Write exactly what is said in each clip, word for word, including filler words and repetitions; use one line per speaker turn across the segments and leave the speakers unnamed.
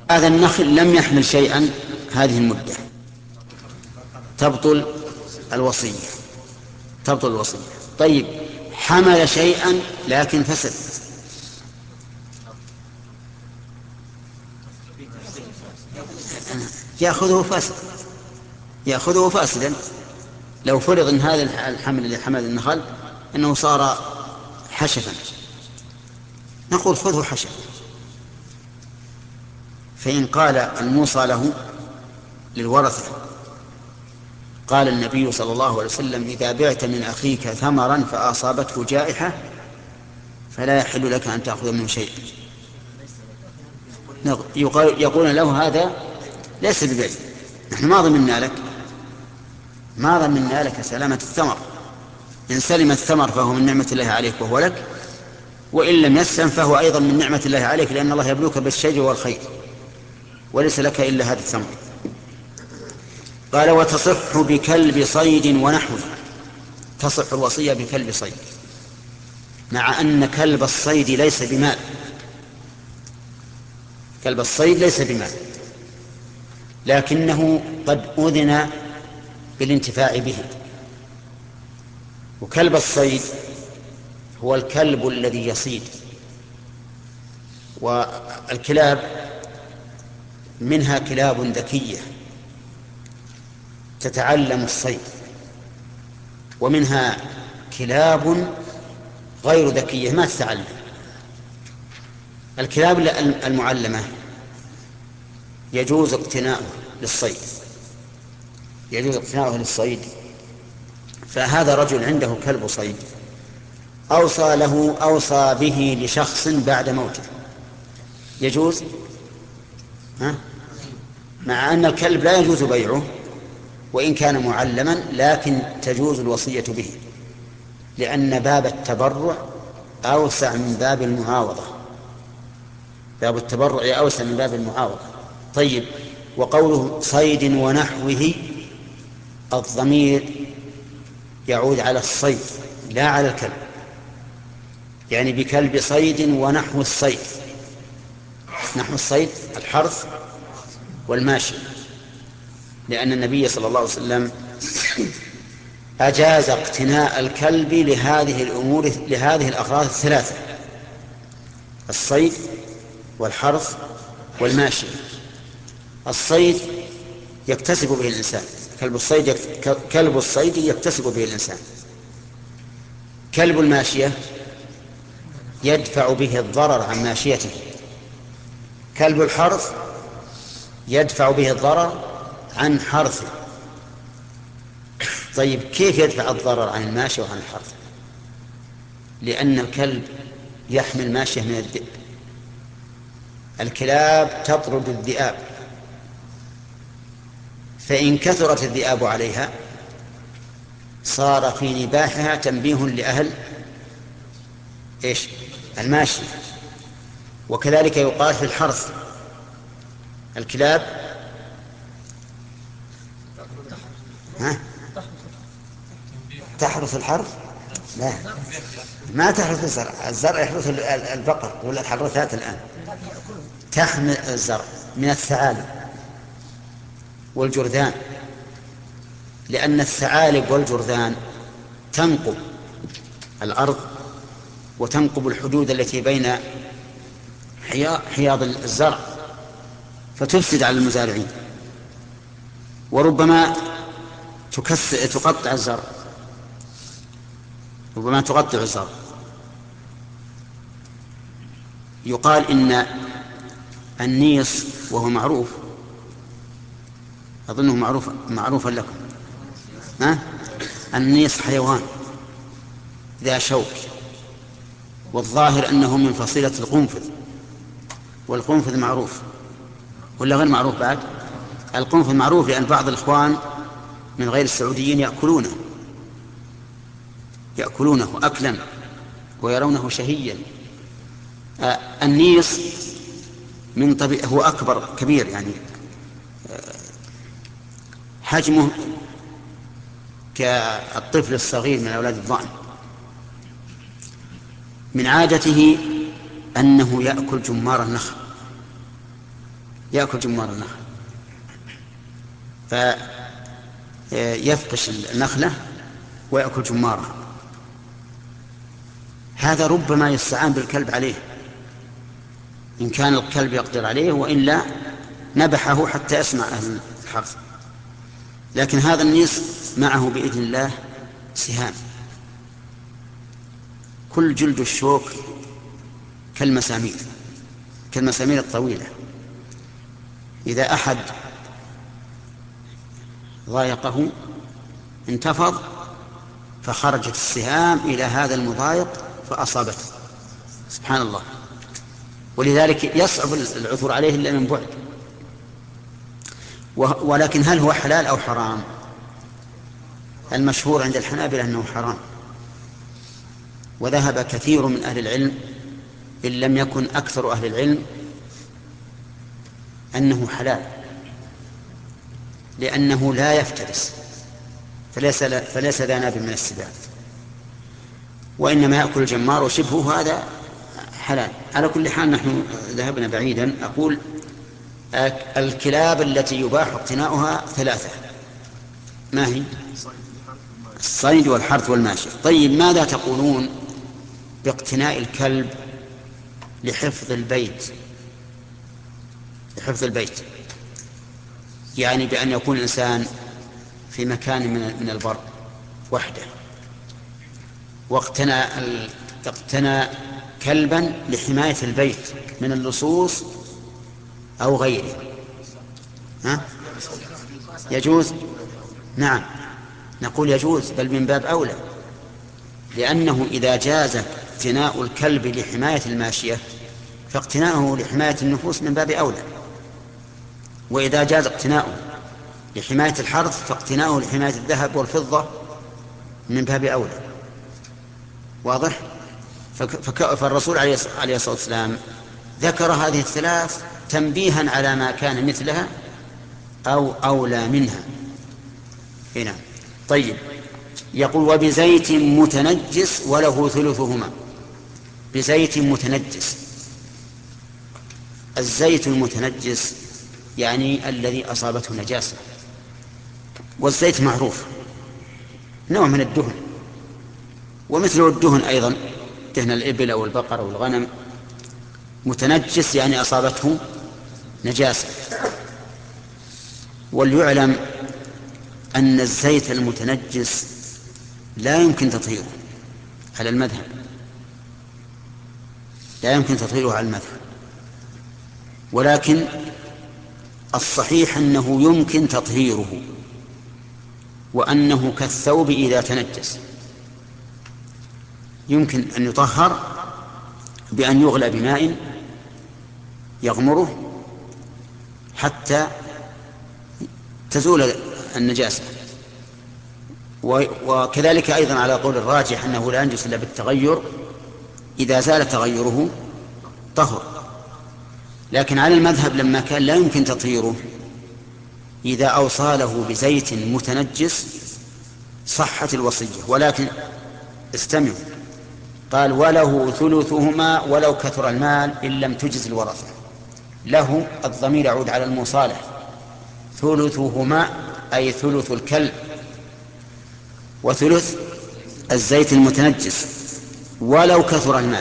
هذا النخل لم يحمل شيئا هذه المدة تبطل الوصية تبطل الوصية. طيب حمل شيئا لكن فسد، يأخذه فاسد يأخذه فاسدا. لو فرض ان هذا الحمل اللي حمل النخل انه صار حشفا، نقول خذه حشف. فإن قال الموصى له للورثة، قال النبي صلى الله عليه وسلم: إذا بعت من أخيك ثمرا فأصابته جائحة فلا يحل لك أن تأخذ منه شيء. يقول له هذا ليس ببيع، نحن ما ضمننا لك ما ضمننا لك سلامة الثمر. إن سلم الثمر فهو من نعمة الله عليك وهو لك، وإن لم يسلم فهو أيضا من نعمة الله عليك، لأن الله يبلوك بالشجر والخير وليس لك إلا هذا الثمر. قال: وتصح بكلب صيد ونحوه. تصح الوصية بكلب صيد، مع أن كلب الصيد ليس بمال. كلب الصيد ليس بمال، لكنه قد أذن بالانتفاع به. وكلب الصيد هو الكلب الذي يصيد، والكلاب منها كلاب ذكية تتعلم الصيد، ومنها كلاب غير ذكية ما تتعلم. الكلاب المعلمة يجوز اقتناؤه للصيد يجوز اقتناؤه للصيد فهذا رجل عنده كلب صيد، أوصى له أوصى به لشخص بعد موته، يجوز، ها؟ مع أن الكلب لا يجوز بيعه وإن كان معلما، لكن تجوز الوصية به، لأن باب التبرع أوسع من باب المعاوضة. باب التبرع أوسع من باب المعاوضة. طيب، وقوله صيد ونحوه، الضمير يعود على الصيد لا على الكلب، يعني بكلب صيد ونحو الصيد. نحو الصيد الحرث والماشي، لأن النبي صلى الله عليه وسلم أجاز اقتناء الكلب لهذه الأمور لهذه الأغراض الثلاثة: الصيد والحرث والماشي. الصيد يكتسب به الإنسان، كلب الصيد يك... كلب الصيد يكتسب به الإنسان. كلب الماشية يدفع به الضرر عن ماشيته. كلب الحرث يدفع به الضرر عن حرثه. طيب، كيف يدفع الضرر عن الماشية وعن الحرث؟ لأن الكلب يحمل ماشية من الذئب. الكلاب تطرد الذئاب، فإن كثرت الذئاب عليها صار في نباحها تنبيه لأهل إيش؟ الماشي. وكذلك يقال في الحرث، الكلاب ها؟ تحرث الحرث؟ لا، ما تحرث الزرع. الزرع يحرث البقر ولا الحرثات الآن. تحمل الزرع من الثعالب والجرذان، لأن الثعالب والجرذان تنقب الأرض وتنقب الحدود التي بين حياض الزرع فتفسد على المزارعين، وربما تقطع الزرع ربما تقطع الزرع. يقال إن النيص، وهو معروف، أظنه معروف معروفا لكم، ها؟ النيص حيوان ذا شوك، والظاهر أنه من فصيلة القنفذ، والقنفذ معروف ولا غير معروف بعد؟ القنفذ معروف، لأن بعض الإخوان من غير السعوديين يأكلونه يأكلونه أكلا ويرونه شهيا. آه النيص من طبيعة هو أكبر كبير، يعني آه حجمه كالطفل الصغير من أولاد الضأن. من عادته أنه يأكل جمار النخل، يأكل جمار النخل، فيفقش النخلة ويأكل جمارها. هذا ربما يستعان بالكلب عليه إن كان الكلب يقدر عليه، وإلا نبحه حتى يسمع أهل الحرث. لكن هذا النيس معه بإذن الله سهام، كل جلد الشوك كالمسامير كالمسامير الطويلة، إذا أحد ضايقه انتفض فخرجت السهام إلى هذا المضايق فأصابته، سبحان الله. ولذلك يصعب العثور عليه إلا من بعد. ولكن هل هو حلال أو حرام؟ المشهور عند الحنابلة أنه حرام، وذهب كثير من أهل العلم إن لم يكن أكثر أهل العلم أنه حلال، لأنه لا يفترس، فليس, فليس ذا ناب من السباع، وإنما يأكل الجمار وشبهه، هذا حلال. على كل حال نحن ذهبنا بعيدا. أقول الكلاب التي يباح اقتناؤها ثلاثة، ما هي؟ الصيد والحرث والماشية. طيب ماذا تقولون باقتناء الكلب لحفظ البيت؟ لحفظ البيت يعني بأن يكون الإنسان في مكان من البر وحده واقتنى اقتنى كلبا لحماية البيت من اللصوص أو غيره، ها؟ يجوز؟ نعم، نقول يجوز، بل من باب أولى، لأنه إذا جاز اقتناء الكلب لحماية الماشية فاقتناؤه لحماية النفوس من باب أولى، وإذا جاز اقتناؤه لحماية الحرث فاقتناؤه لحماية الذهب والفضة من باب أولى. واضح؟ فالرسول عليه الصلاة والسلام ذكر هذه الثلاث تنبيها على ما كان مثلها أو أولى منها. هنا طيب، يقول وبزيت متنجس وله ثلثهما. بزيت متنجس، الزيت المتنجس يعني الذي أصابته نجاسة، والزيت معروف نوع من الدهن، ومثله الدهن أيضا دهن الإبل أو البقر أو الغنم. متنجس يعني أصابته نجاسة. وليعلم أن الزيت المتنجس لا يمكن تطهيره على المذهب، لا يمكن تطهيره على المذهب، ولكن الصحيح أنه يمكن تطهيره، وأنه كالثوب إذا تنجس يمكن أن يطهر بأن يغلى بماء يغمره حتى تزول النجاسة. وكذلك أيضا على قول الراجح أنه لا ينجس إلا بالتغير، إذا زال تغيره طهر. لكن على المذهب لما كان لا يمكن تطهيره، إذا أوصى له بزيت متنجس صحت الوصية. ولكن استمعوا، قال وله ثلثهما ولو كثر المال إن لم تجز الورثة. له الضمير يعود على المصالح، ثلثهما أي ثلث الكلب وثلث الزيت المتنجس ولو كثر المال،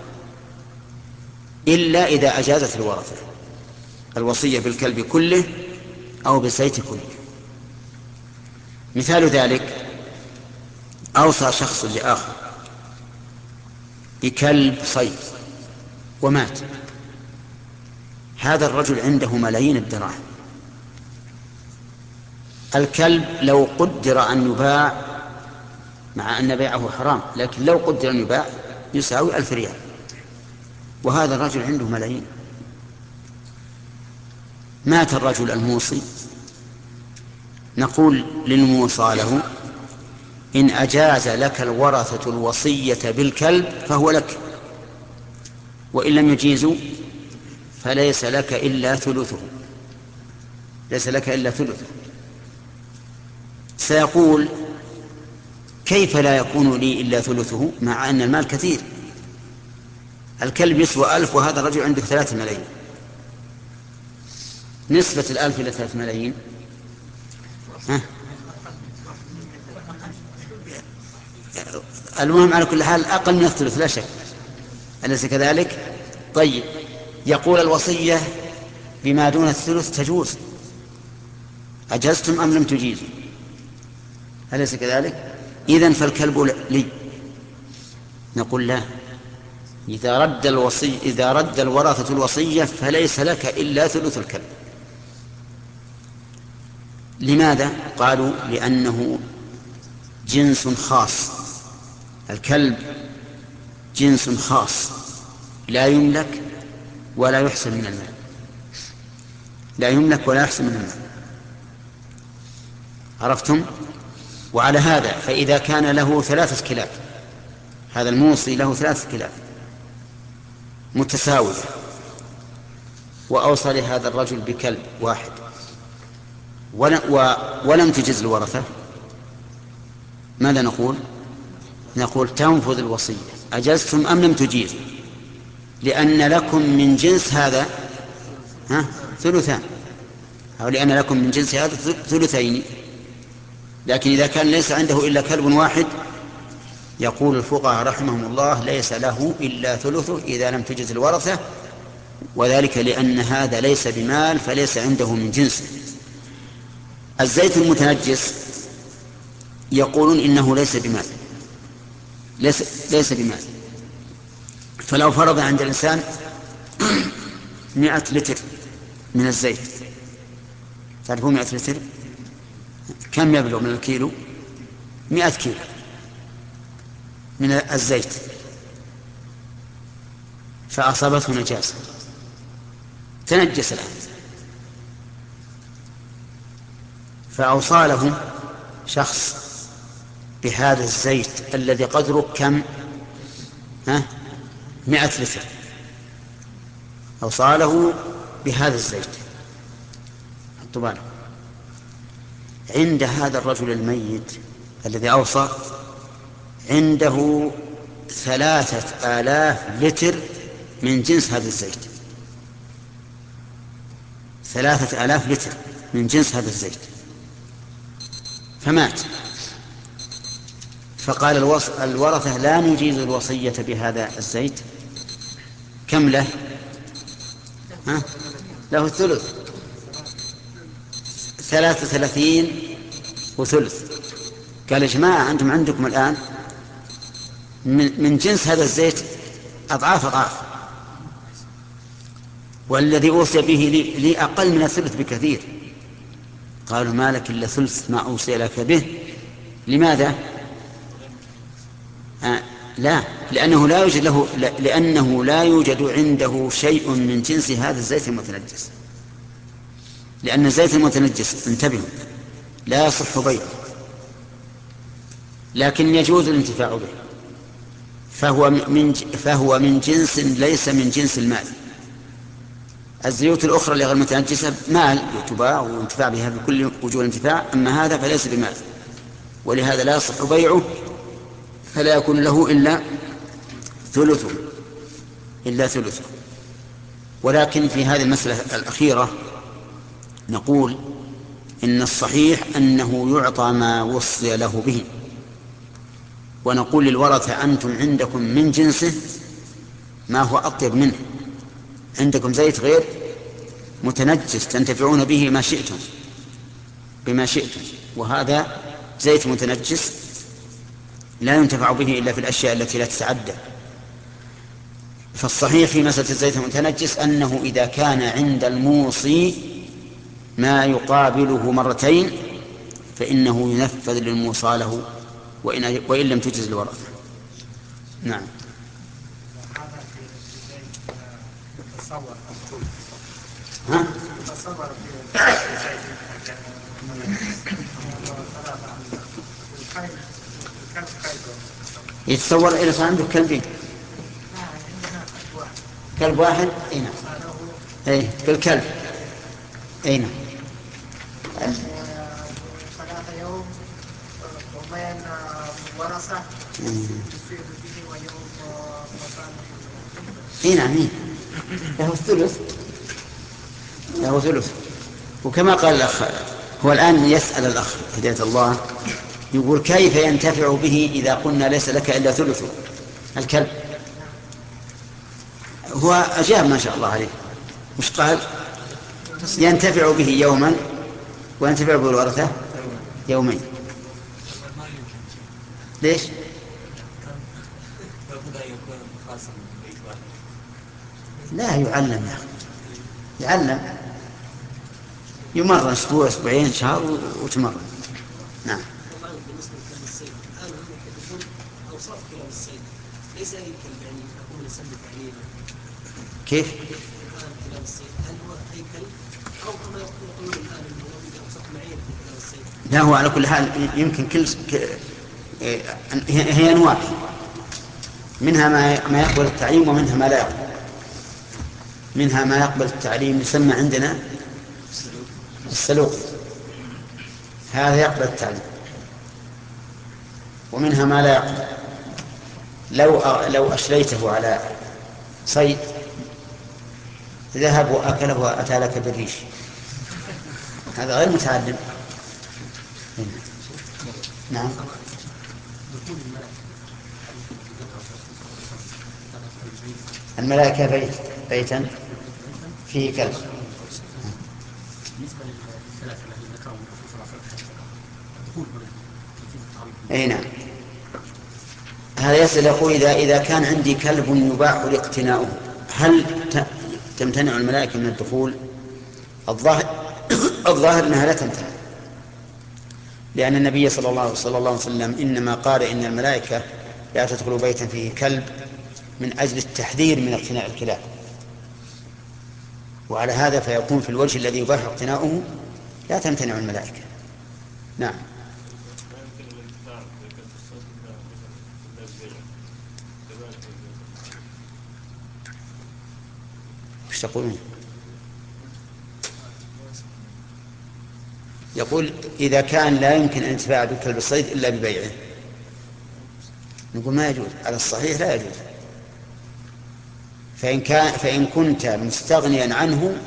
إلا إذا أجازت الورثة الوصية بالكلب كله أو بالزيت كله. مثال ذلك أوصى شخص لآخر بكلب صيد ومات، هذا الرجل عنده ملايين الدراهم، الكلب لو قدر أن يباع، مع أن بيعه حرام، لكن لو قدر أن يباع يساوي ألف ريال، وهذا الرجل عنده ملايين. مات الرجل الموصي، نقول للموصى له إن أجاز لك الورثة الوصية بالكلب فهو لك، وإن لم يجيزوا فليس لك إلا ثلثه، ليس لك إلا ثلثه. سيقول كيف لا يكون لي إلا ثلثه مع أن المال كثير؟ الكلب يسوى ألف وهذا الرجل عنده ثلاثة ملايين. نسبة الألف إلى ثلاث ملايين؟ ها؟ المهم على كل حال أقل من الثلث لا شك، أليس كذلك؟ طيب، يقول الوصية بما دون الثلث تجوز، أجزتم أم لم تجيزوا، أليس كذلك؟ إذن فالكلب لي. نقول لا، إذا رد الوصي إذا رد الورثة الوصية فليس لك إلا ثلث الكلب. لماذا؟ قالوا لأنه جنس خاص، الكلب جنس خاص لا يملك ولا يحسن من المال، لا يملك ولا يحسن من المال، عرفتم؟ وعلى هذا فإذا كان له ثلاثة كلاب، هذا الموصي له ثلاثة كلاب متساوية، وأوصى لهذا الرجل بكلب واحد ولم تجز الورثة، ماذا نقول؟ نقول تنفذ الوصية، أجزتم أم لم تجيزوا، لأن لكم من جنس هذا ها ثلثان، أو لأن لكم من جنس هذا ثلثين. لكن إذا كان ليس عنده إلا كلب واحد، يقول الفقهاء رحمهم الله ليس له إلا ثلثه إذا لم تجز الورثة، وذلك لأن هذا ليس بمال فليس عنده من جنسه. الزيت المتنجس يقولون إنه ليس بمال، ليس, ليس بمال. فلو فرض عند الإنسان مئة لتر من الزيت، تعرفون مئة لتر كم يبلغ من الكيلو؟ مئة كيلو من الزيت، فأصابته نجاسة تنجس الآن، فأوصى له شخص بهذا الزيت الذي قدره كم؟ ها؟ مئة لتر، أوصى له بهذا الزيت. حطوا بالكم، عند هذا الرجل الميت الذي أوصى عنده ثلاثة آلاف لتر من جنس هذا الزيت، ثلاثة آلاف لتر من جنس هذا الزيت، فمات. فقال الوص... الورثة لا نجيز الوصية بهذا الزيت، كم له؟ ها؟ له الثلث، ثلاثة وثلاثين وثلث. قال يا جماعة أنتم عندكم الآن من, من جنس هذا الزيت أضعاف أضعاف، والذي أوصي به لي, لي أقل من الثلث بكثير. قالوا ما لك إلا ثلث ما أوصي لك به. لماذا؟ آه لا، لأنه لا يوجد له لأنه لا يوجد عنده شيء من جنس هذا الزيت المتنجس، لأن الزيت المتنجس انتبهوا لا يصح بيعه، لكن يجوز الانتفاع به، فهو من فهو من جنس ليس من جنس المال. الزيوت الأخرى اللي غير متنجسة مال يتباع وينتفع بها بكل وجوه الانتفاع، أما هذا فليس بمال، ولهذا لا يصح بيعه، فلا يكون له إلا ثلثه إلا ثلثه. ولكن في هذه المسألة الأخيرة نقول إن الصحيح أنه يعطى ما وصي له به، ونقول للورثة أنتم عندكم من جنسه ما هو أطيب منه، عندكم زيت غير متنجس تنتفعون به ما شئتم بما شئتم، وهذا زيت متنجس لا ينتفع به إلا في الأشياء التي لا تتعدى. فالصحيح في مسألة الزيت المتنجس أنه إذا كان عند الموصي ما يقابله مرتين فإنه ينفذ للموصى له وإن, وإن لم تجز الورثة. نعم. ها؟ يتصور إذا صار عنده كلبين، كلب واحد اي نعم، اي بالكلب اي نعم،
ثلاثة يوم وبين ورثة يصير به ويوم
اي نعم، له الثلث له ثلث وكما قال الأخ، هو الآن يسأل الأخ هداية الله، يقول كيف ينتفع به إذا قلنا ليس لك إلا ثلثه الكلب؟ هو أجاب ما شاء الله عليه، مش قال ينتفع به يوما وينتفع به الورثة يومين؟ ليش؟ لا يعلم يا أخي، يعلم، يمرن أسبوع أسبوعين شهر وتمرن. نعم.
بالنسبة لكلاب الصيد، الآن هم يحدثون أوصاف كلاب الصيد، ليس أي كلب يعني يكون يسمى تعليما.
كيف؟
الآن كلاب الصيد هل هو أي كلب أو كما يقولون الآن أنه يوجد أوصاف معينة في كلاب الصيد؟
لا، هو على كل حال يمكن كل هي أنواع، منها ما ما يقبل التعليم ومنها ما لا يقبل. منها ما يقبل التعليم يسمى عندنا السلوق، هذا يقبل التعليم، ومنها ما لا يقبل. لو لو أشريته على صيد ذهب وأكله وأتى لك بالريش، هذا غير متعلم. نعم. الملائكة بيت بيتا فيه كلب. أي نعم. هذا يسأل يقول إذا إذا كان عندي كلب يباح لاقتناؤه هل تمتنع الملائكة من الدخول؟ الظاهر الظاهر أنها لا تمتنع، لأن النبي صلى الله صلى الله عليه وسلم إنما قال إن الملائكة لا تدخل بيتا فيه كلب من أجل التحذير من اقتناء الكلاب، وعلى هذا فيكون في الوجه الذي يباح اقتناؤه لا تمتنع الملائكة. نعم. ايش تقولون؟ يقول إذا كان لا يمكن الانتفاع بكلب الصيد إلا ببيعه، نقول ما يجوز، على الصحيح لا يجوز. فإن كان فإن كنت مستغنيا عنه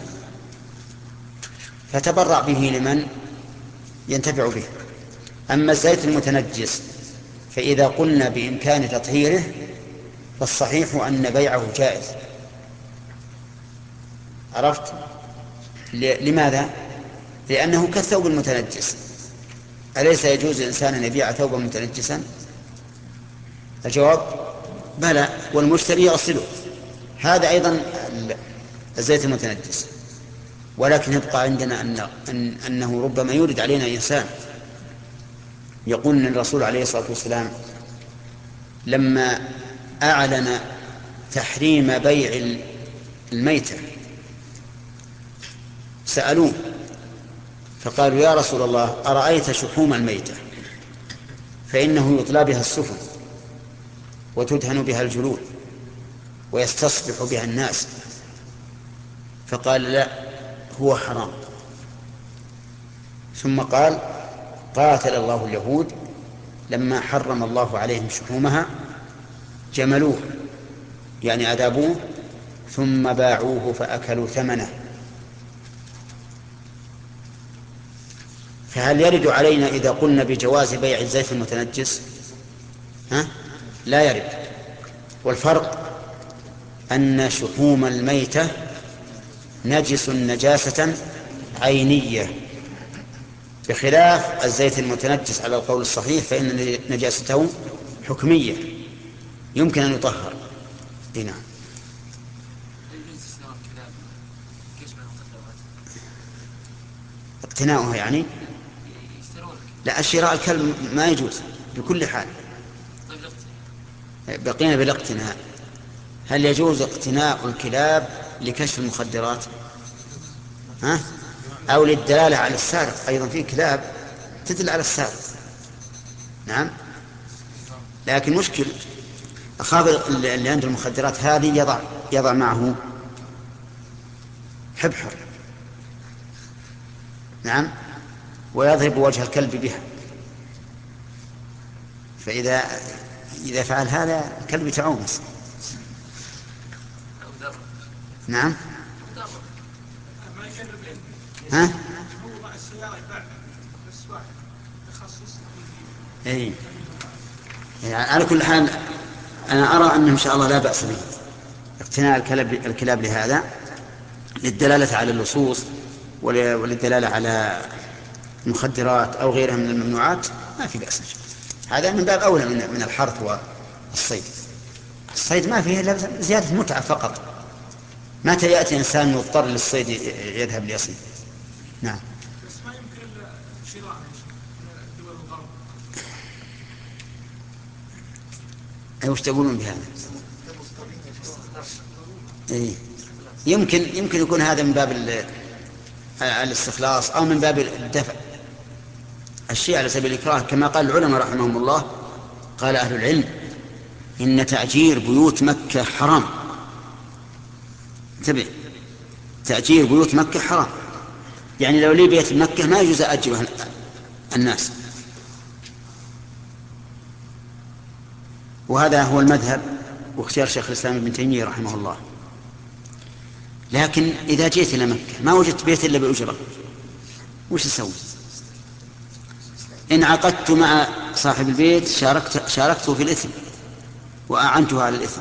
فتبرع به لمن ينتفع به. أما الزيت المتنجس فإذا قلنا بإمكان تطهيره فالصحيح أن بيعه جائز. عرفت؟ لماذا؟ لأنه كالثوب المتنجس، أليس يجوز الإنسان أن يبيع ثوبا متنجسا؟ الجواب بلى، والمشتري يغسله، هذا أيضا الزيت المتنجس. ولكن يبقى عندنا أن أن أنه ربما يورد علينا إنسان يقول أن الرسول عليه الصلاة والسلام لما أعلن تحريم بيع الميتة سألوه فقالوا يا رسول الله أرأيت شحوم الميتة فإنه يطلى بها السفن وتدهن بها الجلود ويستصبح بها الناس، فقال لا هو حرام. ثم قال قاتل الله اليهود لما حرم الله عليهم شحومها جملوه يعني أذابوه ثم باعوه فأكلوا ثمنه. فهل يرد علينا إذا قلنا بجواز بيع الزيت المتنجس؟ ها؟ لا يرد. والفرق أن شحوم الميتة نجس نجاسة عينية، بخلاف الزيت المتنجس على القول الصحيح فإن نجاسته حكمية يمكن أن يطهر. نعم. اقتناؤها يعني لا، الشراء الكلب ما يجوز بكل حال. بقينا بالاقتناء، هل يجوز اقتناء الكلاب لكشف المخدرات ها؟ أو للدلالة على السارق؟ أيضا في كلاب تدل على السارق. نعم. لكن مشكل أخاف اللي عنده المخدرات هذه يضع يضع معه حبحر، نعم، ويضرب وجه الكلب بها، فإذا إذا فعل هذا الكلب يتعومس. نعم. ها؟ اي يعني على كل حال انا ارى ان ان شاء الله لا باس به اقتناء الكلاب الكلاب لهذا، للدلاله على اللصوص وللدلاله على المخدرات او غيرها من الممنوعات، ما في باس. هذا من باب اولى من من الحرث والصيد. الصيد ما فيه الا زياده متعه فقط. متى ياتي انسان مضطر للصيد يذهب ليصيد؟ نعم.
بس ما يمكن شراء دول الغرب.
أي وش تقولون بهذا؟ إيه؟ يمكن يمكن يكون هذا من باب الاستخلاص أو من باب الدفع الشيء على سبيل الإكراه، كما قال العلماء رحمهم الله. قال أهل العلم إن تأجير بيوت مكة حرام. انتبه، تأجير بيوت مكة حرام، يعني لو لي بيت مكة ما يجوز أجره الناس. وهذا هو المذهب واختيار شيخ الإسلام ابن تيمية رحمه الله. لكن إذا جئت إلى مكة ما وجدت بيت إلا بأجرة، وش تسوي؟ إن عقدت مع صاحب البيت شاركت شاركته في الإثم وأعنته على الإثم،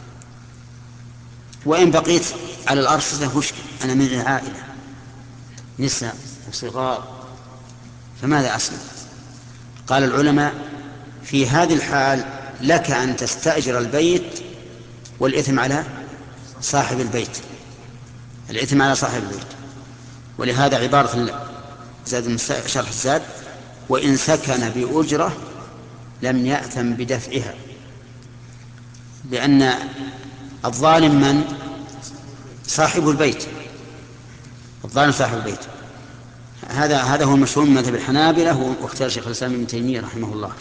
وإن بقيت على الأرصدة وش أنا من العائلة نساء وصغار فماذا أصنع؟ قال العلماء في هذه الحال لك أن تستأجر البيت والإثم على صاحب البيت، الإثم على صاحب البيت. ولهذا عبارة زاد شرح الزاد: وإن سكن بأجرة لم يأثم بدفعها، لأن الظالم من؟ صاحب البيت، الظالم صاحب البيت. هذا هذا هو المشهور من مذهب الحنابلة واختيار شيخ الإسلام ابن تيمية رحمه الله.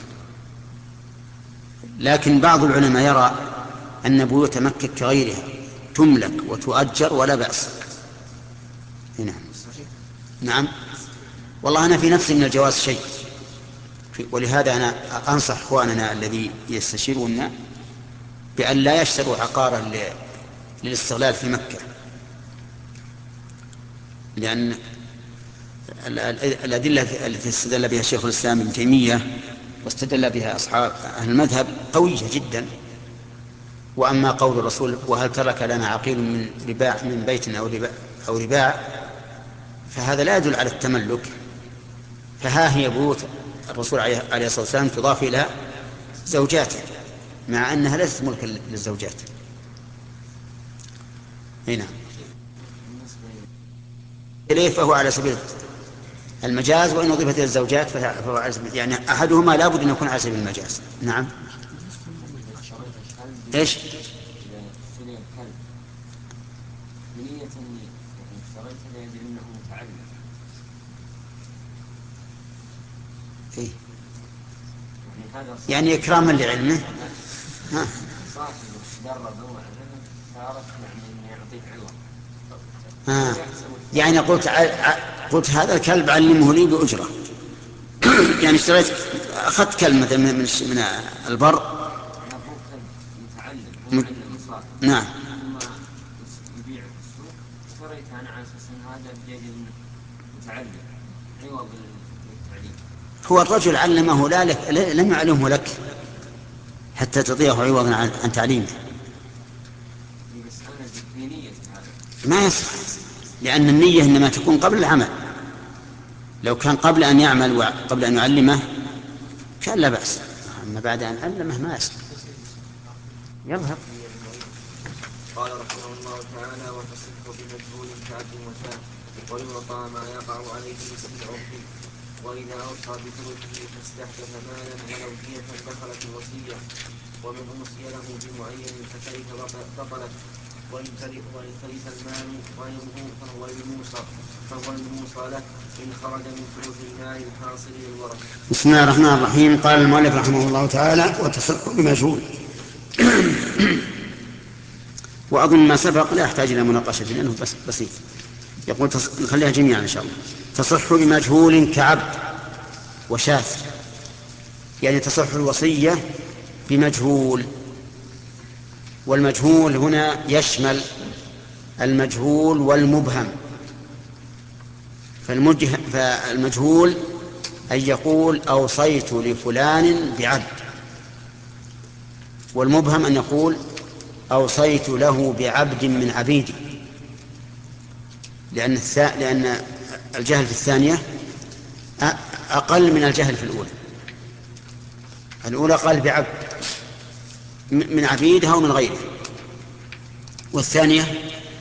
لكن بعض العلماء يرى أن بيوت مكة كغيرها تملك وتؤجر ولا بأس. نعم. نعم والله أنا في نفسي من الجواز شيء، ولهذا أنا أنصح إخواننا الذي يستشيرون بأن لا يشتروا عقارا للاستغلال في مكة، لأن الأدلة التي استدل بها شيخ الإسلام ابن تيمية واستدل بها أصحاب أهل المذهب قوية جدا. وأما قول الرسول: وهل ترك لنا عقيل من رباع من بيت أو رباع, أو رباع فهذا لا يدل على التملك. فها هي بيوت الرسول عليه الصلاة والسلام تضاف إلى زوجاته مع أنها ليست ملكا للزوجات. هنا إليه فهو على سبيل المجاز، وإن أضيفت إلى الزوجات فهو على سبيل، يعني أحدهما لا بد أن يكون على سبيل المجاز. نعم. إيش؟ إيه؟ يعني إكراما لعلمه. ها. آه. يعني قلت قلت هذا الكلب علمه لي بأجرة. يعني اشتريت أخذت كلب مثلا من من البر. م... نعم. هو الرجل علمه لا لك، لم يعلمه لك حتى تضيعه عوضا عن, عن تعليمه. ما يصح، لأن النية إنما تكون قبل العمل. لو كان قبل أن يعمل وقبل أن يعلمه كان لا بأس، أما بعد أن علمه ما يصح. يظهر.
قال رحمه الله تعالى: وتصح بمجهول كعب وشاء، ويعطى ما يقع عليه باسم العرف، وإذا أوصى بثلثه فاستحدث مالا ولو دية دخلت الوصية، ومن أوصي له بمعين فترك بطلت، وإن ترث المال غيره فهو الموصى فهو الموصى له إن خرج من ثلث المال الحاصل للورثة.
بسم الله الرحمن الرحيم. قال المؤلف رحمه الله تعالى: وتصح بمجهول. وأظن ما سبق لا يحتاج إلى مناقشة لأنه بس بسيط. يقول نخليها جميعا إن شاء الله. تصح بمجهول كعبد وشاة، يعني تصح الوصية بمجهول. والمجهول هنا يشمل المجهول والمبهم. فالمجهول أن يقول أوصيت لفلان بعبد، والمبهم أن يقول أوصيت له بعبد من عبيدي، لأن, لأن الجهل في الثانية أقل من الجهل في الأولى. الأولى قال بعبد من عبيدها ومن غيره، والثانية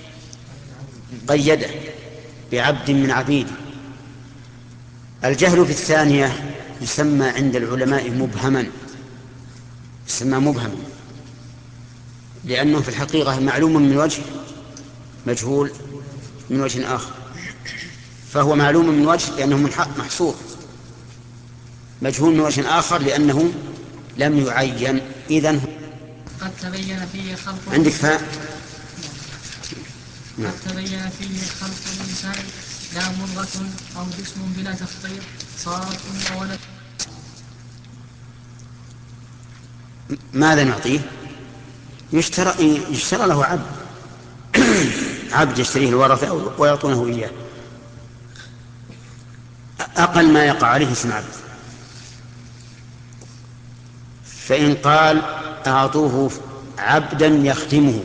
قيده بعبد من عبيدي. الجهل في الثانية يسمى عند العلماء مبهما، يسمى مبهما لأنه في الحقيقة معلوم من وجه، مجهول من وجه آخر. فهو معلوم من وجه لأنه من حق محصور، مجهول من وجه آخر لأنه لم يعين. إذن
قد تبين فيه خلق
عندك فاء
قد تبين فيه خلق الإنسان لا مضغة أو جسم بلا تخطيط صارت أو ولد.
ماذا نعطيه؟ يشترى, يشترى له عبد عبد يشتريه الورثة ويعطونه إياه، أقل ما يقع عليه اسم عبد. فإن قال أعطوه عبدا يخدمه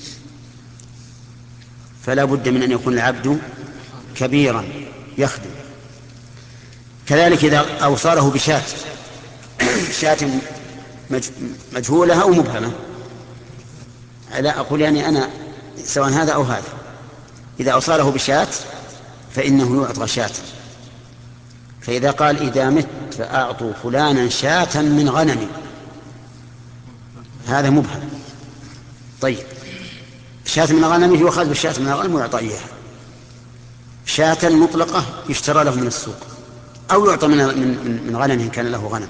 فلا بد من أن يكون العبد كبيرا يخدم. كذلك إذا أوصاله بشاة شاة مجهولة أو مبهمة، لا أقول يعني أنا سواء هذا أو هذا، إذا أوصاله بشاة فإنه يعطى شاة. فإذا قال إذا مت فأعطوا فلانا شاة من غنم، هذا مبهم. طيب شاة من غنمه يؤخذ بالشاة من الغنم ويعطى إياها. شاة مطلقة يشترى له من السوق أو يعطى من من من غنم إن كان له غنم.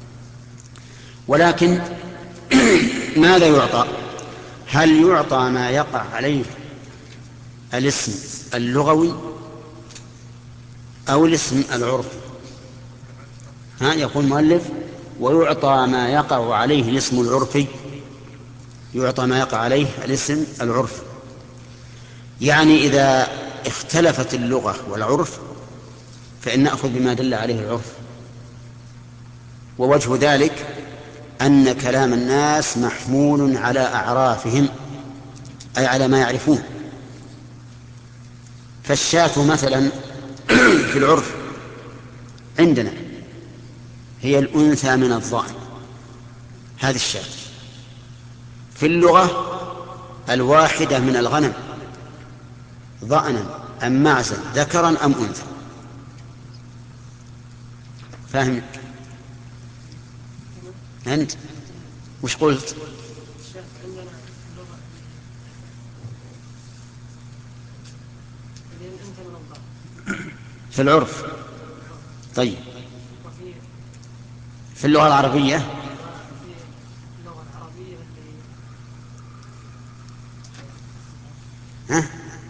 ولكن ماذا يعطى؟ هل يعطى ما يقع عليه الاسم اللغوي أو الاسم العرفي؟ ها يقول المؤلف ويعطى ما يقع عليه الاسم العرفي، يعطى ما يقع عليه الاسم العرفي. يعني إذا اختلفت اللغة والعرف فإن نأخذ بما دل عليه العرف. ووجه ذلك أن كلام الناس محمول على أعرافهم، أي على ما يعرفون. فالشاة مثلا في العرف عندنا هي الأنثى من الضأن، هذه الشاة. في اللغة الواحدة من الغنم، ضأنا أم معزا ذكرا أم أنثى. فاهم أنت وش قلت؟ في العرف. طيب في اللغة العربية ها؟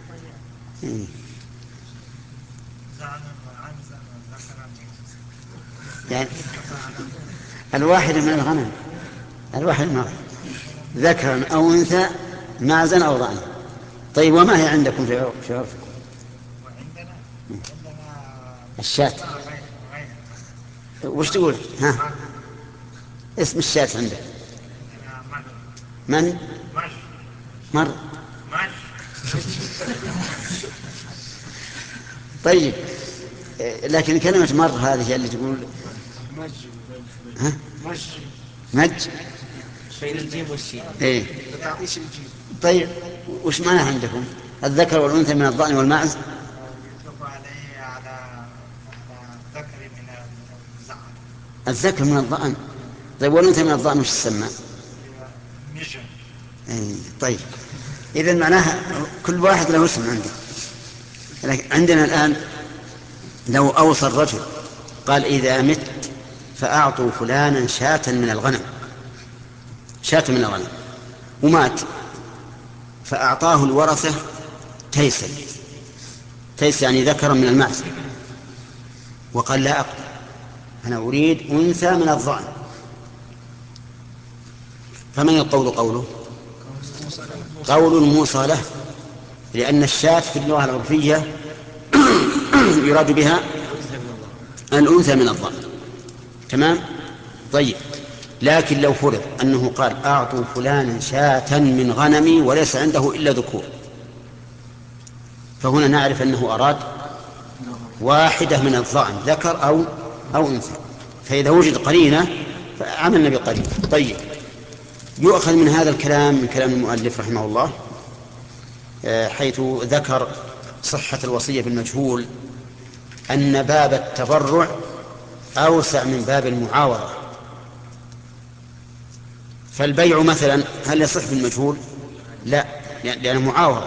يعني الواحد من الغنم، الواحد من الغنم ذكرا أو أنثى معزا أو ضأنا. طيب وما هي عندكم في عرفكم؟ الشاة. وش تقول؟ ها اسم الشاة عندك؟ من؟ مر. طيب لكن كلمة مر هذه اللي تقول
مج.
ها؟ مج. مج
بين الجيم والشين.
ايه. طيب وش معناها عندكم؟ الذكر والأنثى من الضأن والمعز. الذكر من الضأن. طيب والأنثى من الضأن وش تسمى؟ ايه. طيب إذن معناها كل واحد له اسم عنده. لكن عندنا الآن لو أوصى الرجل قال إذا مت فأعطوا فلانا شاة من الغنم، شاة من الغنم، ومات فأعطاه الورثة تيسا، تيس يعني ذكرا من المعز، وقال لا أقبل، أنا أريد أنثى من الضأن. فمن القول قوله؟ قول موصى له، لأن الشاة في اللغة العرفية يراد بها الأنثى من الضأن. تمام. طيب، لكن لو فرض أنه قال أعطوا فلانا شاة من غنمي وليس عنده إلا ذكور، فهنا نعرف أنه أراد واحدة من الضأن، ذكر أو أو أنثى. فإذا وجد قرينة فعملنا بالقرينة. طيب، يؤخذ من هذا الكلام من كلام المؤلف رحمه الله حيث ذكر صحة الوصية بالمجهول أن باب التبرع أوسع من باب المعاوضة. فالبيع مثلا هل يصح بالمجهول؟ لا، لأنه معاوضة.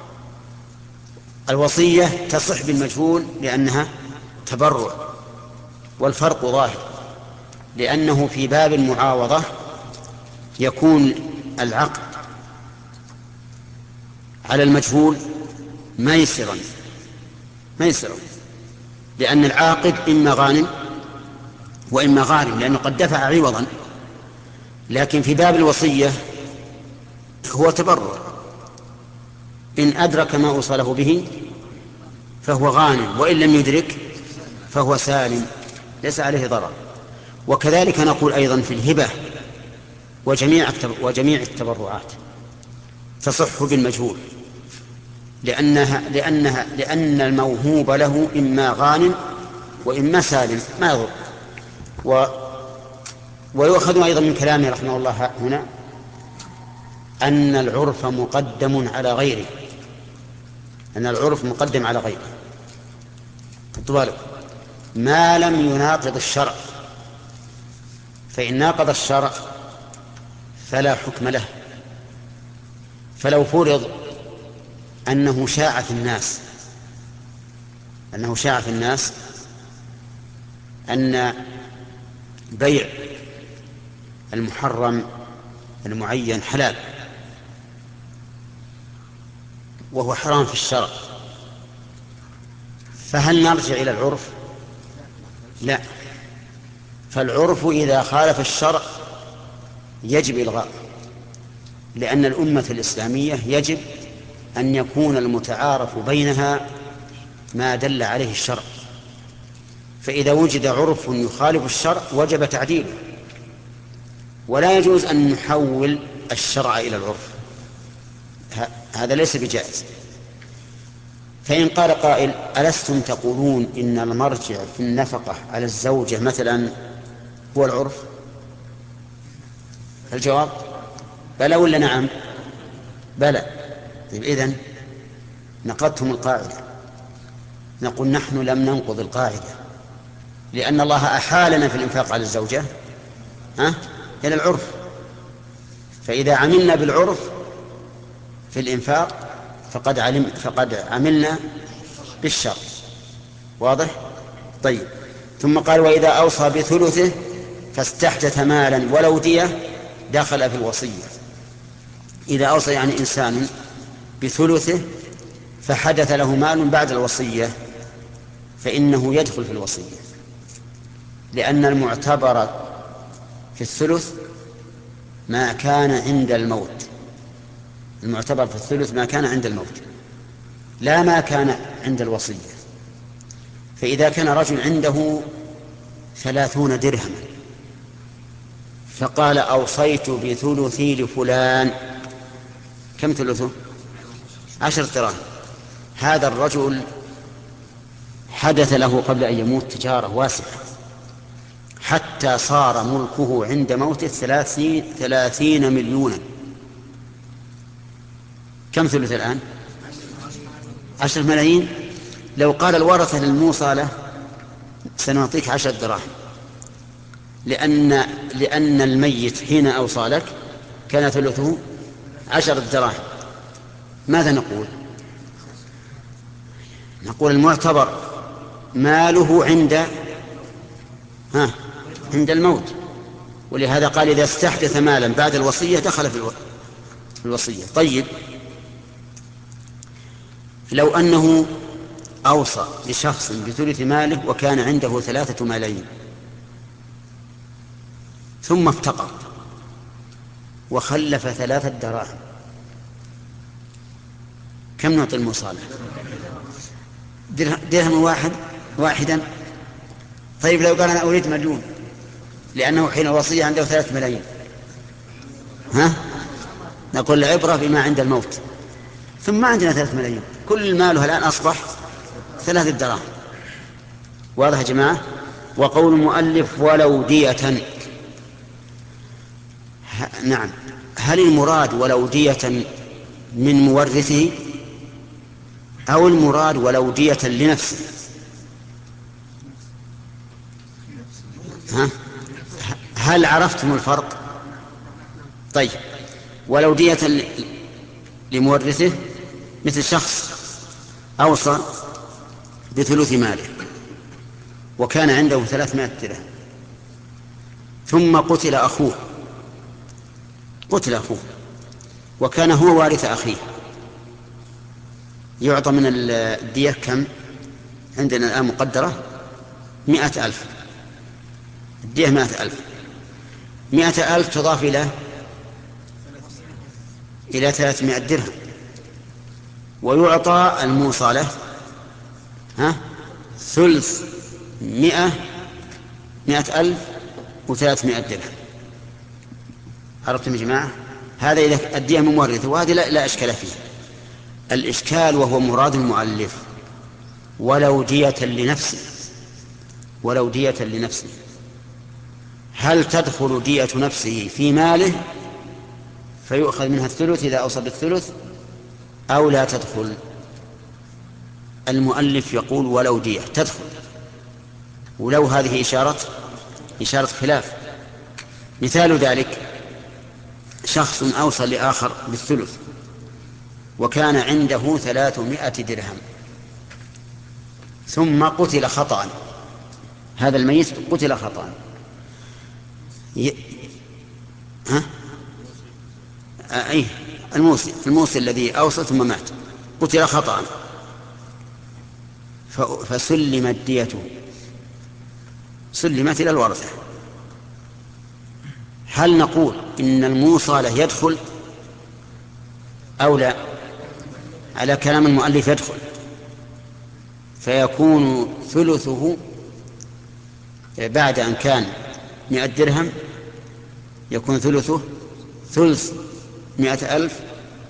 الوصية تصح بالمجهول لأنها تبرع، والفرق ظاهر، لأنه في باب المعاوضة يكون العقد على المجهول ميسرا ميسرا لأن العاقد إما غانم وإما غارم، لأنه قد دفع عوضا. لكن في باب الوصية هو تبرع، إن أدرك ما أوصله به فهو غانم، وإن لم يدرك فهو سالم، ليس عليه ضرر. وكذلك نقول أيضا في الهبة وجميع وجميع التبرعات تصح بالمجهول، لأنها لأنها لأن الموهوب له إما غانم وإما سالم، ما يضر. و ويؤخذ أيضا من كلامه رحمه الله هنا أن العرف مقدم على غيره، أن العرف مقدم على غيره. بالك ما لم يناقض الشرع، فإن ناقض الشرع فلا حكم له. فلو فرض أنه شاع في الناس أنه شاع في الناس أن بيع المحرم المعين حلال وهو حرام في الشرع، فهل نرجع إلى العرف؟ لا، فالعرف إذا خالف الشرع يجب إلغاءه، لأن الأمة الإسلامية يجب أن يكون المتعارف بينها ما دل عليه الشرع. فإذا وجد عرف يخالف الشرع وجب تعديله، ولا يجوز أن نحول الشرع إلى العرف، هذا ليس بجائز. فإن قال قائل ألستم تقولون إن المرجع في النفقة على الزوجة مثلا هو العرف؟ الجواب بلى ولا نعم؟ بلى. إذن نقضتم القاعدة. نقول نحن لم ننقض القاعدة، لأن الله أحالنا في الإنفاق على الزوجة ها إلى العرف، فإذا عملنا بالعرف في الإنفاق فقد علم فقد عملنا بالشرع. واضح؟ طيب، ثم قال وإذا أوصى بثلثه فاستحدث مالا ولو دية دخل في الوصية. إذا أوصى يعني إنسان بثلثه فحدث له مال بعد الوصية فإنه يدخل في الوصية، لأن المعتبر في الثلث ما كان عند الموت. المعتبر في الثلث ما كان عند الموت لا ما كان عند الوصية. فإذا كان رجل عنده ثلاثون درهما فقال أوصيت بثلثي لفلان، كم ثلثه؟ عشر دراهم. هذا الرجل حدث له قبل أن يموت تجارة واسعة حتى صار ملكه عند موته ثلاثين, ثلاثين مليونا. كم ثلث الآن؟ عشر ملايين. لو قال الورثة للموصى له سنعطيك عشر دراهم، لأن, لأن الميت حين أوصى لك كان ثلثه عشر دراهم، ماذا نقول؟ نقول المعتبر ماله عند ها عند الموت، ولهذا قال إذا استحدث مالا بعد الوصية دخل في الوصية. طيب، لو أنه أوصى لشخص بثلث ماله وكان عنده ثلاثة ملايين ثم افتقر وخلف ثلاثة دراهم، كم نعطي الموصى له؟ درهم واحد واحدا. طيب لو قال أنا أريد مليون لأنه حين الوصية عنده ثلاثة ملايين، ها؟ نقول العبرة بما عند الموت. ثم ما عندنا ثلاثة ملايين، كل ماله الآن أصبح ثلاثة دراهم. واضح يا جماعة؟ وقول المؤلف ولو دية، نعم، هل المراد ولو دية من مورثه أو المراد ولو دية لنفسه؟ ها؟ هل عرفتم الفرق؟ طيب، ولو دية لمورثه مثل شخص أوصى بثلث ماله وكان عنده ثلاثمائة درهم، ثم قتل أخوه قتل أخوه وكان هو وارث أخيه، يعطى من الدية كم؟ عندنا الآن مقدرة مئة ألف، الدية مئة ألف، مئة ألف تضاف إلى إلى ثلاثمائة درهم، ويعطى الموصى له ها ثلث مئة مئة ألف وثلاثمائة درهم. عرفتم يا جماعة؟ هذا إذا الدية من مورثه، وهذه لا, لا أشكال فيه. الإشكال وهو مراد المؤلف ولو دية لنفسه، ولو دية لنفسه، هل تدخل دية نفسه في ماله فيؤخذ منها الثلث إذا أوصى بالثلث أو لا تدخل؟ المؤلف يقول ولو دية تدخل، ولو هذه إشارة إشارة خلاف. مثال ذلك شخص أوصى لآخر بالثلث وكان عنده ثلاثمائة درهم ثم قتل خطأ، هذا الميت قتل خطأ ي... ها؟ أيه الموصي الموصي الذي أوصى ثم مات قتل خطأ ف... فسلمت ديته، سلمت إلى الورثة. هل نقول إن الموصى له يدخل أو لا؟ على كلام المؤلف يدخل، فيكون ثلثه بعد أن كان مئة درهم يكون ثلثه ثلث مئة ألف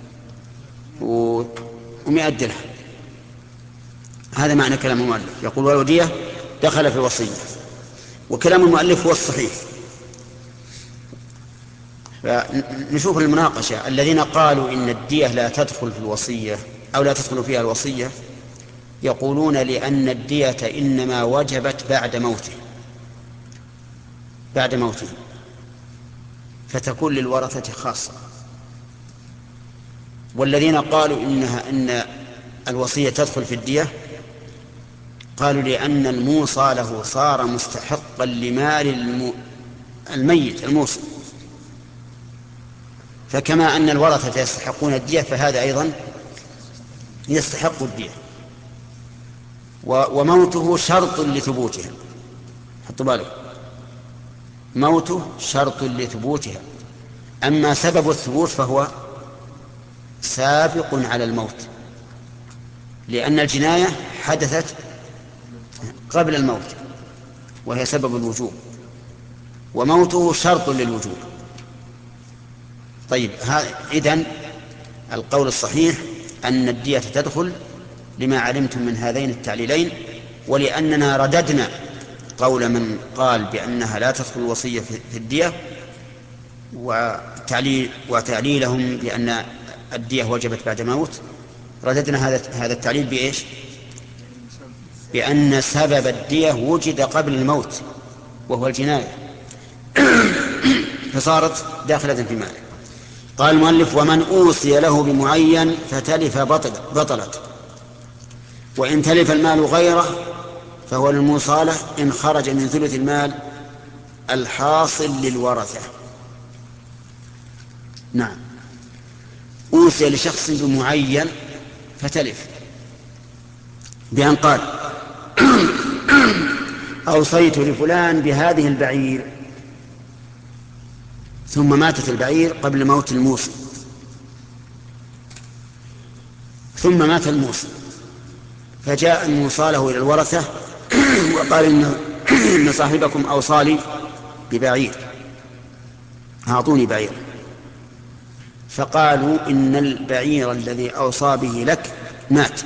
ومئة درهم. هذا معنى كلام المؤلف، يقول ولو دية دخل في الوصية، وكلام المؤلف هو الصحيح. فنشوف المناقشة. الذين قالوا إن الدية لا تدخل في الوصية أو لا تدخل فيها الوصية يقولون لأن الدية إنما وجبت بعد موته بعد موته فتكون للورثة خاصة. والذين قالوا إنها إن الوصية تدخل في الدية قالوا لأن الموصى له صار مستحقا لمال الميت الموصى، فكما أن الورثة يستحقون الدية فهذا أيضا يستحق الدية، وموته شرط لثبوتها. حطوا بالك، موته شرط لثبوتها، أما سبب الثبوت فهو سابق على الموت، لأن الجناية حدثت قبل الموت وهي سبب الوجوب، وموته شرط للوجوب. طيب، إذن القول الصحيح أن الدية تدخل لما علمتم من هذين التعليلين، ولأننا رددنا قول من قال بأنها لا تدخل الوصية في الدية وتعليل وتعليلهم بأن الدية وجبت بعد موت، رددنا هذا هذا التعليل بإيش؟ بأن سبب الدية وجد قبل الموت وهو الجناية فصارت داخلة في ماله. قال المؤلف ومن أوصي له بمعين فتلف بطل بطلت، وإن تلف المال غيره فهو للموصى له إن خرج من ثلث المال الحاصل للورثة. نعم، أوصي لشخص بمعين فتلف بأن قال أوصيت لفلان بهذه البعير ثم ماتت البعير قبل موت الموصي، ثم مات الموصي فجاء الموصى له إلى الورثة وقال إن, إن صاحبكم أوصالي ببعير، أعطوني بعير. فقالوا إن البعير الذي أوصى به لك مات،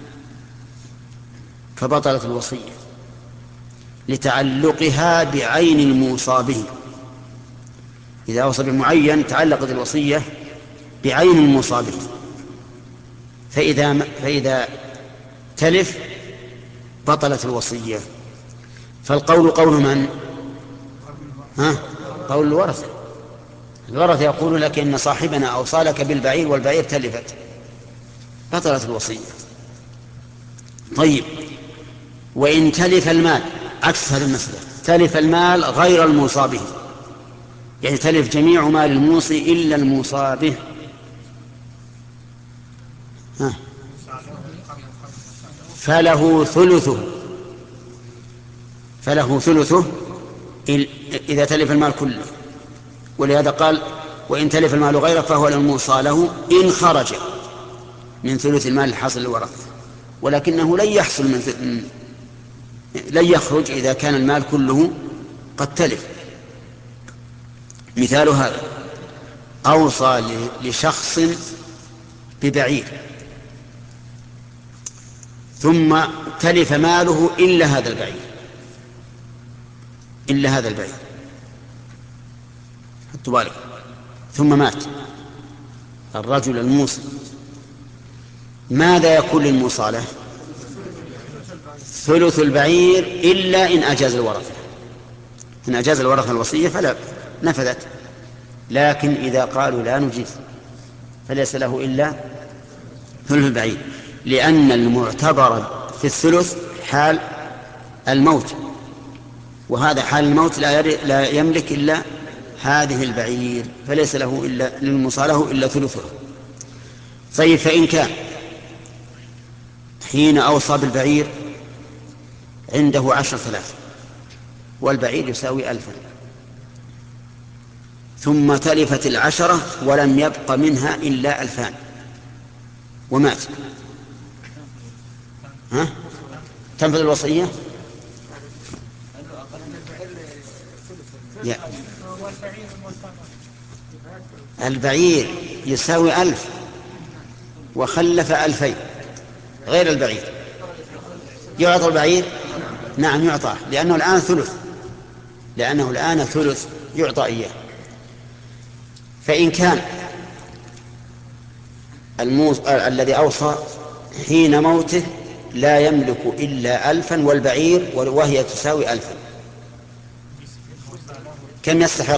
فبطلت الوصية لتعلقها بعين الموصى به. إذا أوصى بمعين تعلقت الوصية بعين الموصى به، فإذا, فإذا تلف بطلت الوصية. فالقول قول من؟ ها؟ قول الورثة. الورثة يقول لك إن صاحبنا أوصى لك بالبعير والبعير تلفت، بطلت الوصية. طيب، وإن تلف المال، عكس هذه المسألة، تلف المال غير الموصى به، يعني تلف جميع مال الموصي إلا الموصى به، ها. فله ثلثه فله ثلثه إذا تلف المال كله. ولهذا قال وإن تلف المال غيره فهو للموصى له إن خرج من ثلث المال الحاصل للورثة، ولكنه لن يحصل من لن يخرج إذا كان المال كله قد تلف. مثال هذا: أوصى لشخص ببعير ثم تلف ماله إلا هذا البعير إلا هذا البعير بالك، ثم مات الرجل الموصي، ماذا يكون للموصى له؟ ثلث البعير إلا إن أجاز الورثة. إن أجاز الورثة الوصية فلا نفذت، لكن إذا قالوا لا نجيز فليس له إلا ثلث البعير، لأن المعتبر في الثلث حال الموت، وهذا حال الموت لا يملك إلا هذه البعير، فليس له إلا للموصى له إلا ثلثه. طيب، فإن كان حين أوصى بالبعير عنده عشر ثلاث والبعير يساوي ألفا، ثم تلفت العشرة ولم يبق منها إلا ألفان ومات، ها؟ تنفذ الوصية؟ يا. البعير يساوي ألف وخلف ألفين غير البعير، يعطى البعير؟ نعم يعطى، لأنه الآن ثلث لأنه الآن ثلث يعطى إياه. فإن كان الموص... الذي أوصى حين موته لا يملك إلا ألفا والبعير وهي تساوي ألفا، كم يستحق؟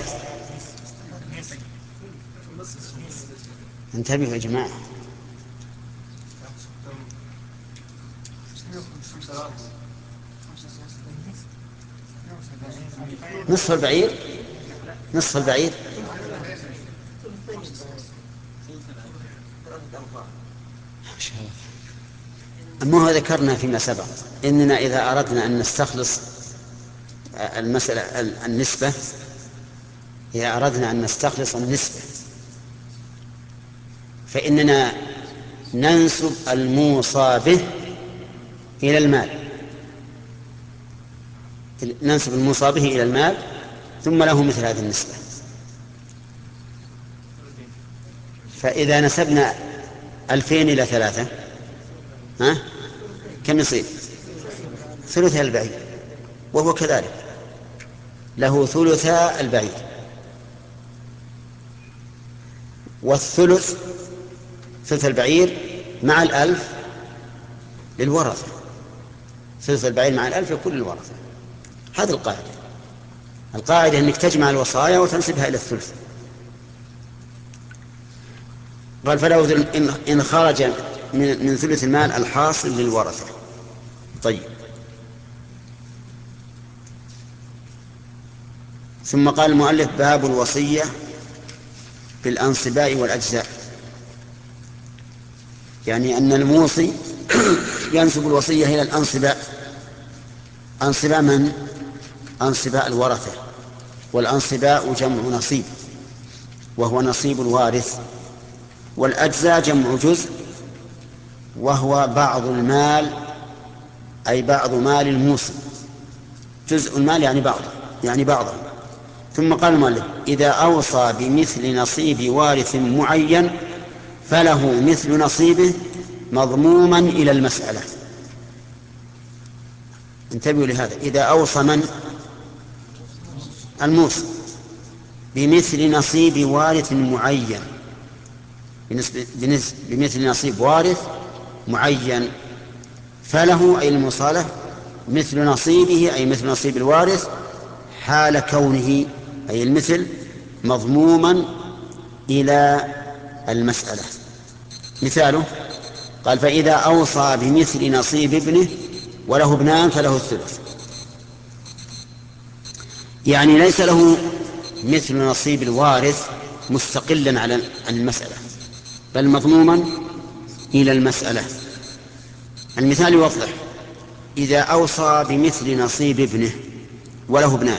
انتبهوا يا جماعة، نصف البعير نصف البعير أما ذكرنا فيما سبق إننا إذا أردنا أن نستخلص المسألة النسبة إذا أردنا أن نستخلص النسبة فإننا ننسب الموصى به إلى المال ننسب الموصى به إلى المال ثم له مثل هذه النسبة. فإذا نسبنا ألفين إلى ثلاثة ها كم يصير؟ ثلث البعير، وهو كذلك له ثلث البعير، والثلث ثلث البعير مع الألف للورثة، ثلث البعير مع الألف يكون للورثة. هذه القاعدة القاعدة أنك تجمع الوصايا وتنسبها إلى الثلث. قال فلو إن خرج من, من ثلث المال الحاصل للورثة. طيب، ثم قال المؤلف باب الوصية بالأنصباء والأجزاء، يعني أن الموصي ينسب الوصية إلى الأنصباء. أنصباء من؟ أنصباء الورثة، والأنصباء جمع نصيب وهو نصيب الوارث، والأجزاء جمع جزء وهو بعض المال أي بعض مال الموصي، جزء المال يعني بعض يعني بعضه. ثم قال المؤلف: إذا أوصى بمثل نصيب وارث معين فله مثل نصيبه مضموما إلى المسألة. انتبهوا لهذا. إذا أوصى من؟ الموصي بمثل نصيب وارث معين، بمثل نصيب وارث معين، فله أي المصالح مثل نصيبه أي مثل نصيب الوارث حال كونه أي المثل مضموما إلى المسألة. مثاله قال: فإذا أوصى بمثل نصيب ابنه وله ابنان فله الثلث. يعني ليس له مثل نصيب الوارث مستقلا عن المسألة، بل مضموما إلى المسألة. المثال يوضح: إذا أوصى بمثل نصيب ابنه وله ابنان،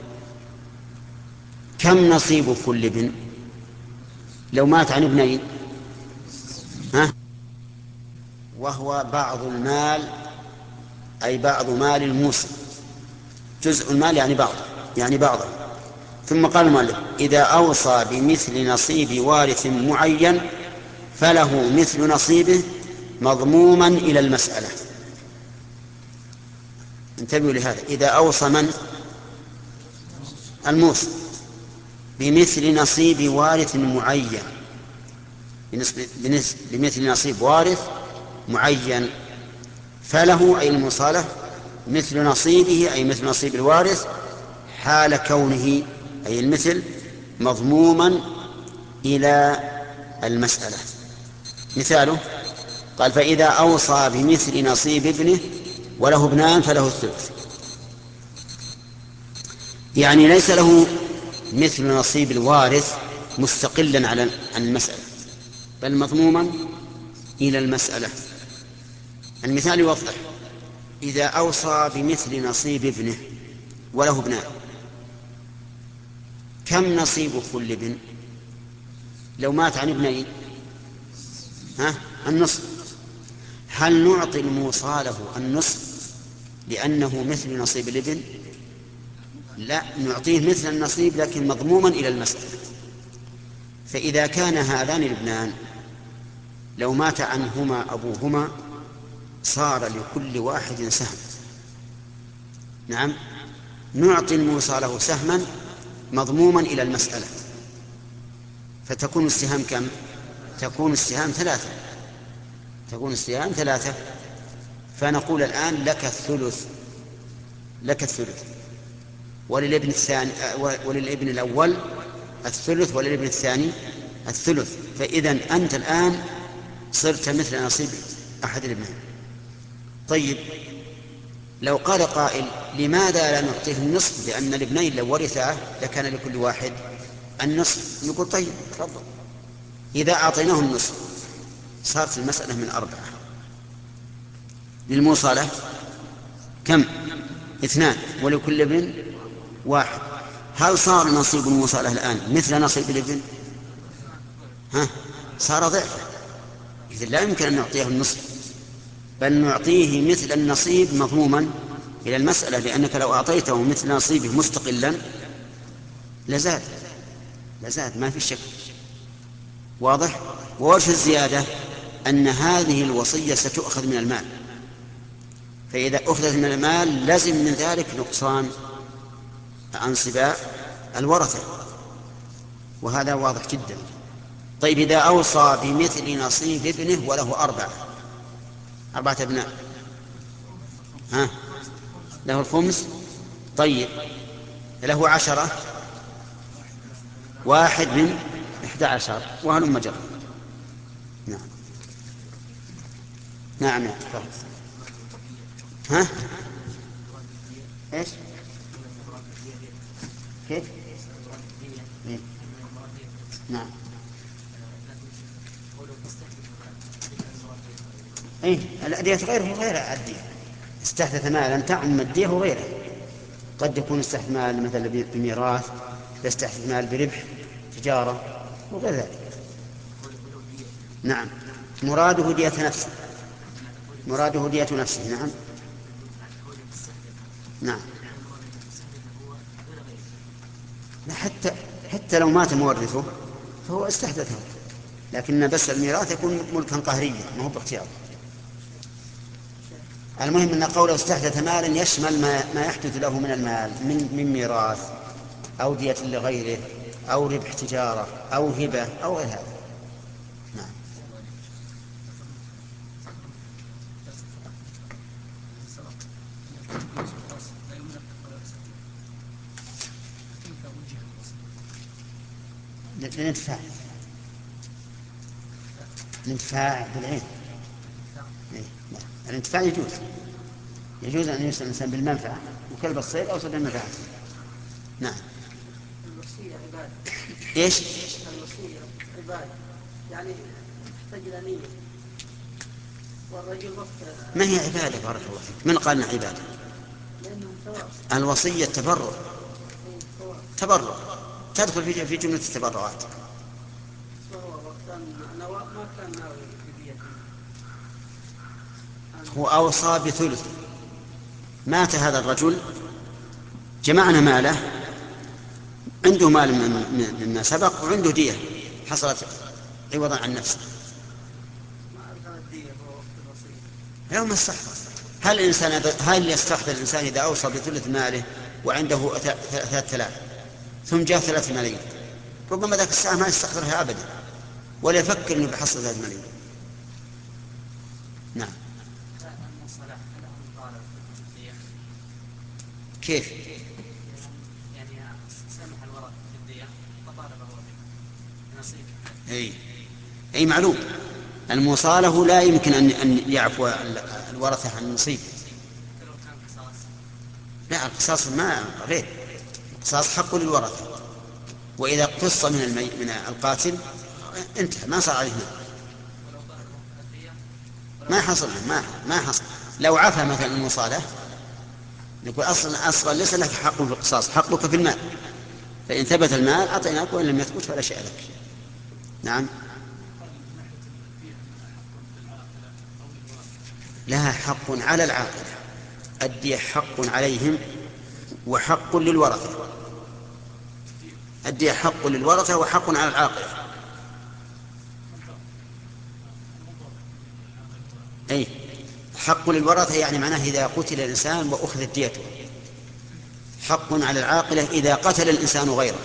كم نصيب كل ابن لو مات عن ابنين؟ ها؟ وهو بعض المال أي بعض مال الموصي، جزء المال يعني بعض يعني بعضه. ثم قال المؤلف: إذا أوصى بمثل نصيب وارث معين فله مثل نصيبه مضموما إلى المسألة. انتبهوا لهذا. إذا أوصى من؟ الموصي بمثل نصيب وارث معين، بمثل نصيب وارث معين، فله أي المصالح مثل نصيبه أي مثل نصيب الوارث حال كونه أي المثل مضموما إلى المسألة. مثاله قال: فإذا أوصى بمثل نصيب ابنه وله ابنان فله الثلث. يعني ليس له مثل نصيب الوارث مستقلا عن المسألة، بل مضموما إلى المسألة. المثال يوضح: إذا أوصى بمثل نصيب ابنه وله ابنان، كم نصيب كل ابن لو مات عن ابنين؟ ها؟ النصف. هل نعطي الموصى له النصف لأنه مثل نصيب الابن؟ لا، نعطيه مثل النصيب لكن مضموما إلى المسألة. فإذا كان هذان الابنان لو مات عنهما أبوهما صار لكل واحد سهم. نعم، نعطي الموصى له سهما مضموما إلى المسألة، فتكون السهام كم؟ تكون السهام ثلاثة تكون السهام ثلاثة فنقول الآن لك الثلث لك الثلث وللابن الثاني وللابن الأول الثلث وللابن الثاني الثلث. فإذن أنت الآن صرت مثل نصيب أحد الابنين. طيب، لو قال قائل: لماذا لا نعطيه النصف؟ لأن الابنين لو ورثاه لكان لكل واحد النصف. نقول: طيب تفضل. إذا أعطيناه النصف صارت المسألة من أربعة، للموصى له كم؟ اثنان، ولكل ابن واحد. هل صار نصيب الموصى له الآن مثل نصيب الابن؟ ها؟ صار ضعفه. إذن لا يمكن أن نعطيه النصف، بل نعطيه مثل النصيب مضموما إلى المسألة، لأنك لو أعطيته مثل نصيبه مستقلا لزاد لزاد ما في شك. واضح؟ ووجه الزيادة أن هذه الوصية ستؤخذ من المال، فإذا أخذت من المال لازم من ذلك نقصان أنصباء الورثة، وهذا واضح جدا. طيب، إذا أوصى بمثل نصيب ابنه وله أربعة أربعة أبناء، ها؟ له الخمس. طيب، له عشرة، واحد من إحدى عشر، وهلم جر. نعم نعم نعم. ها؟ إيش؟ كيف؟ إيه؟ نعم. إيه، الأدية غيره غير الدية. استحدث مالا تعم الدية وغيره. قد يكون استحدث مال مثلا بميراث، يستحدث مال بربح تجارة وغير ذلك. نعم، مراده دية نفسه مراده دية نفسه. نعم. نعم. حتى حتى لو مات مورثه فهو استحدثه، لكن بس الميراث يكون ملكا قهريا ما هو باختياره. المهم أن قوله استحدث مالا يشمل ما, ما يحدث له من المال من, من ميراث أو دية لغيره أو ربح تجارة أو هبة أو غير هذا. نعم. الانتفاع الانتفاع بالعين. الانتفاع يجوز يجوز أن يسأل الإنسان بالمنفعة وكلب الصيد أو صيد المنفعة. نعم.
الوصية عبادة.
إيش؟
الوصية عبادة يعني تحتاج إلى نية، والرجل وقت
ما هي عبادة؟ بارك الله فيك. من قال إنها عبادة؟
لأنه ثواب.
الوصية تبرع تبرع تدخل في في جملة التبرعات. هو أوصى بثلث. مات هذا الرجل جمعنا ماله، عنده مال مما سبق وعنده دية حصلت عوضا عن نفسه. يوم استحضر هل الإنسان هل يستحضر الإنسان إذا أوصى بثلث ماله وعنده ثلاثة آلاف ثم جاء ثلاثة ملايين، ربما ذاك الساعة ما يستحضرها أبدا ولا يفكر أنه بحصل ثلاثة ملايين. نعم. كيف؟
يعني سمح الورثة في الدية وطالبه بنصيب.
أي أي معلوم. المصالحة لا يمكن أن أن يعفو الورثة عن النصيب. لا، القصاص ما غير، القصاص حق للورثة، وإذا قص من المي... من القاتل انتهى ما صار عليه ما حصل ما ما حصل. لو عفى مثلا المصالحة نقول أصلا أصلا ليس لك حق في القصاص، حقك في المال، فإن ثبت المال أعطيناك وإن لم يثبت فلا شيء لك. نعم. لها حق على العاقل، الدية حق عليهم وحق للورثة. الدية حق للورثة وحق على العاقل. أي حق للورثة يعني معناه إذا قتل الإنسان وأخذت ديته، حق على العاقلة إذا قتل الإنسان غيره.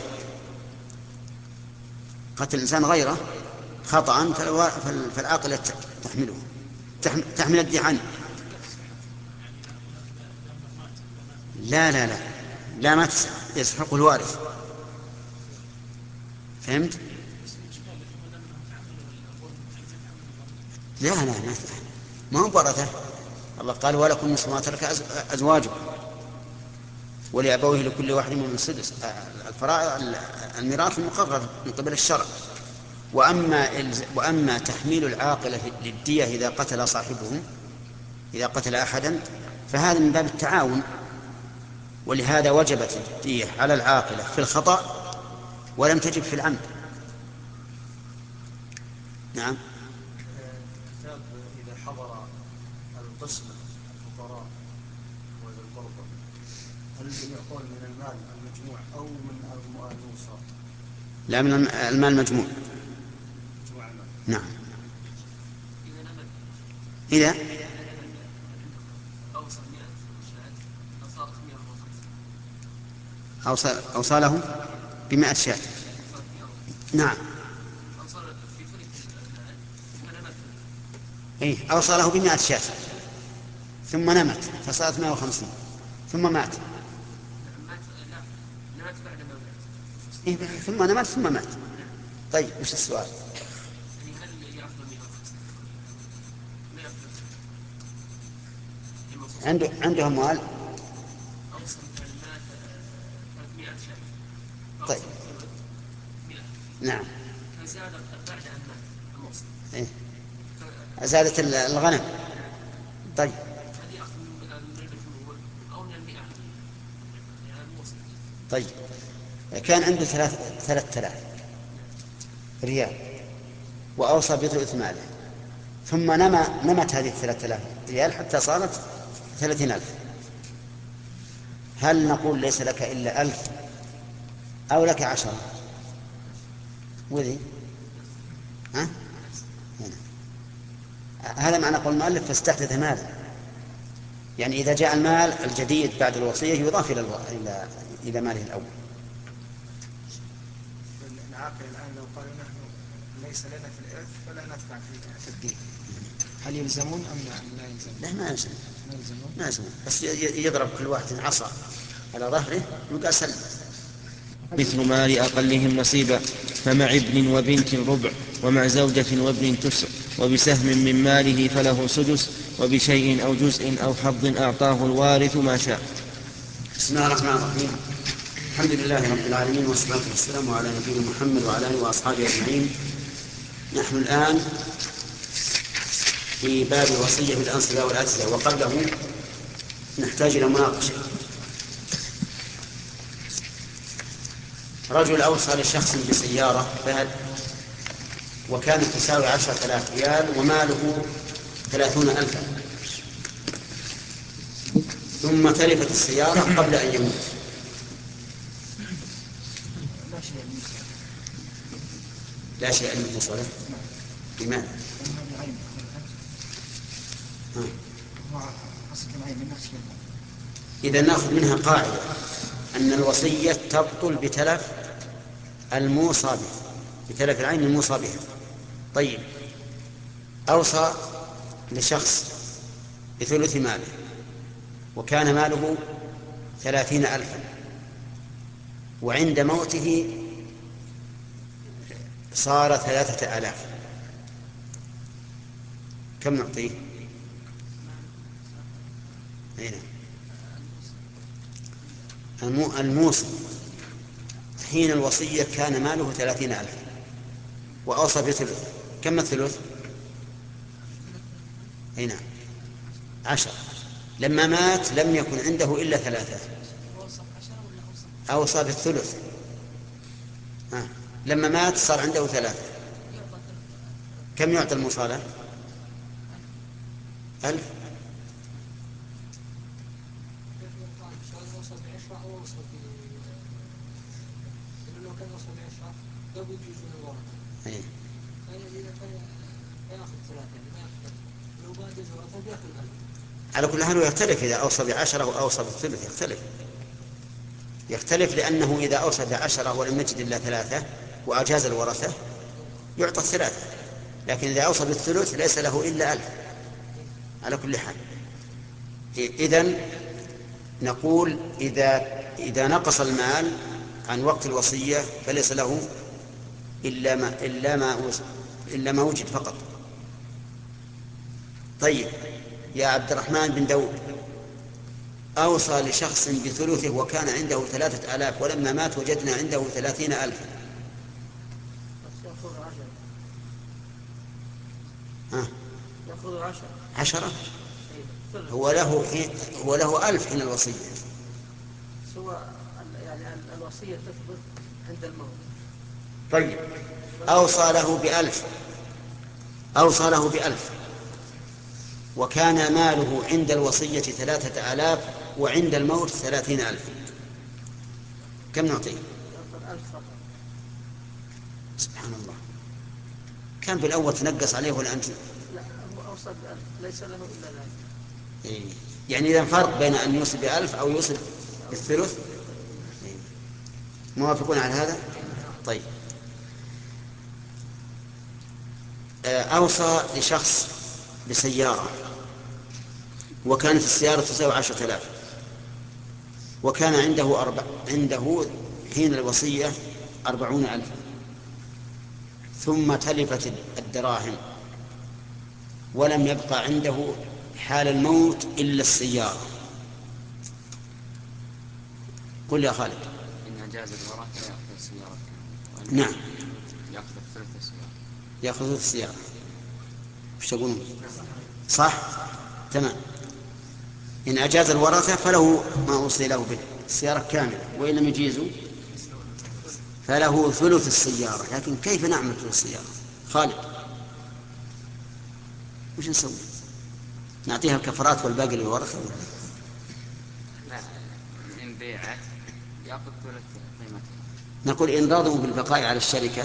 قتل الإنسان غيره خطأ فالعاقلة تحمله تحمل الدية عنه. لا لا لا لا ما يستحق الوارث. فهمت؟ لا لا ما ما هو ورثة. الله قال ولكم نصف ما ترك أزواجكم ولأبويه لكل واحد من السدس. الفرائض الميراث مقرر من قبل الشرع. وأما وأما تحميل العاقلة للدية إذا قتل صاحبه إذا قتل أحدا فهذا من باب التعاون، ولهذا وجبت الدية على العاقلة في الخطأ ولم تجب في العمد. نعم.
كتاب إذا حضر القسمة الفقراء وذي القربى هل يقول من المال المجموع أو من الموصى؟
لا، من المال المجموع. نعم. إذا أوصى له بمئة شاة. نعم. إيه أوصى له بمئة شاة ثم نمت فصارت مئة وخمسين ثم مات. إيه ثم نمت ثم مات. طيب وش السؤال؟ عنده عنده أموال. طيب. نعم. إيه. زادت الغنم. طيب. طيب كان عنده ثلاث ثلاثة آلاف ريال وأوصى بثلث ماله ثم نما نمت هذه الثلاثة آلاف ريال حتى صارت ثلاثين ألف. هل نقول ليس لك إلا ألف أو لك عشرة؟ وذي ها؟ هنا. هذا معنى قول المؤلف فاستحدث مالا، يعني إذا جاء المال الجديد بعد الوصية يضاف إلى إلى إلى ماله الأول.
العاقل الآن لو قالوا نحن ليس لنا في الإرث فلا ندفع في الدين، هل يلزمون أم لا يلزمون؟
لا ما يلزمون،
ما يلزمون،
ما يلزمون، بس يضرب كل واحد عصا على ظهره ويقال سلم.
مثل مال أقلهم نصيبا، فمع ابن وبنت ربع، ومع زوجة وابن تسع، وبسهم من ماله فله سدس، وبشيء أو جزء أو حظ أعطاه الوارث ما شاء.
بسم الله الرحمن الرحيم. الحمد لله رب العالمين، والصلاة والسلام على نبينا محمد وعلى آله وأصحابه أجمعين. نحن الآن في باب الوصية بالأنصبة والأجزاء، وقبله نحتاج إلى مناقشة. رجل أوصى لشخص بسيارة فهد وكانت تساوي عشرة آلاف ريال وماله ثلاثون ألفا، ثم تلفت السيارة قبل أن يموت. لا شيء أن يتصل لماذا؟ إذا نأخذ منها قاعدة أن الوصية تبطل بتلف الموصى به، بتلف العين الموصى بها. طيب، أوصى لشخص بثلث ماله وكان ماله ثلاثين ألفا، وعند موته صار ثلاثة آلاف، كم نعطيه؟ هنا الموصى حين الوصية كان ماله ثلاثين ألفا وأوصى بثلث، كم الثلث؟ هنا عشر. لما مات لم يكن عنده إلا ثلاثة، أوصى بالثلث. ها. لما مات صار عنده ثلاثة، كم يعطي الموصى؟ ألف. أيه. على كل حال يختلف إذا أوصى بعشرة أو أوصى بالثلث، يختلف يختلف لأنه إذا أوصى بعشرة ولم يجد إلا ثلاثة وأجاز الورثة يعطى الثلاثة، لكن إذا أوصى بالثلث ليس له إلا ألف. على كل حال إذن نقول إذا إذا نقص المال عن وقت الوصية فليس له إلا ما إلا ما إلا ما وجد فقط. طيب يا عبد الرحمن بن داود، أوصى لشخص بثلثه وكان عنده ثلاثة آلاف ولما مات وجدنا عنده ثلاثين ألفا. ها؟
يأخذ عشرة.
عشرة؟ هو له حين هو له ألف حين الوصية.
سوى يعني الوصية تثبت عند الموت.
طيب أوصى له بألف أوصى له بألف وكان ماله عند الوصية ثلاثة آلاف وعند الموت ثلاثين ألف، كم نعطيه؟ سبحان الله، كان بالأول تنقص عليه ولا أنت؟
لا، هو أوصى بألف ليس له إلا ذلك.
إيه. يعني إذا فرق بين أن يوصي بألف أو يوصي بالثلث. إيه. موافقون على هذا؟ طيب، أوصى لشخص بسيارة وكانت السيارة تساوي عشرة آلاف وكان عنده أربع عنده حين الوصية أربعون ألفا، ثم تلفت الدراهم ولم يبقى عنده حال الموت إلا السيارة. قل يا خالد.
إن جاز الورثة يأخذ السيارة.
نعم،
يأخذ ثلث السيارة.
يأخذ ثلث السيارة. وش تقولون؟ صح؟ تمام. إن أجاز الورثة فله ما أوصي له به السيارة كاملة، وإن لم يجيزوا فله ثلث السيارة. لكن كيف نعمل ثلث السيارة؟ خالد وش نسوي؟ نعطيها الكفرات والباقي للورثة؟
لا، عند بيعه يأخذ ثلث قيمته.
نقول إن رضوا بالبقاء على الشركة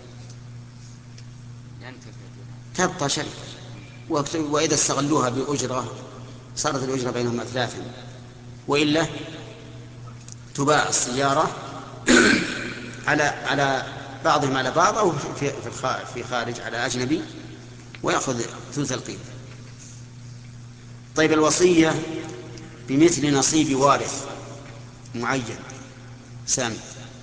تبقى شركة، وإذا استغلوها بأجرة صارت الأجرة بينهم أثلاثا، وإلا تباع السيارة على على بعضهم على بعض أو في في خارج على أجنبي ويأخذ ثلث القيمة. طيب الوصية بمثل نصيب وارث معين سامي.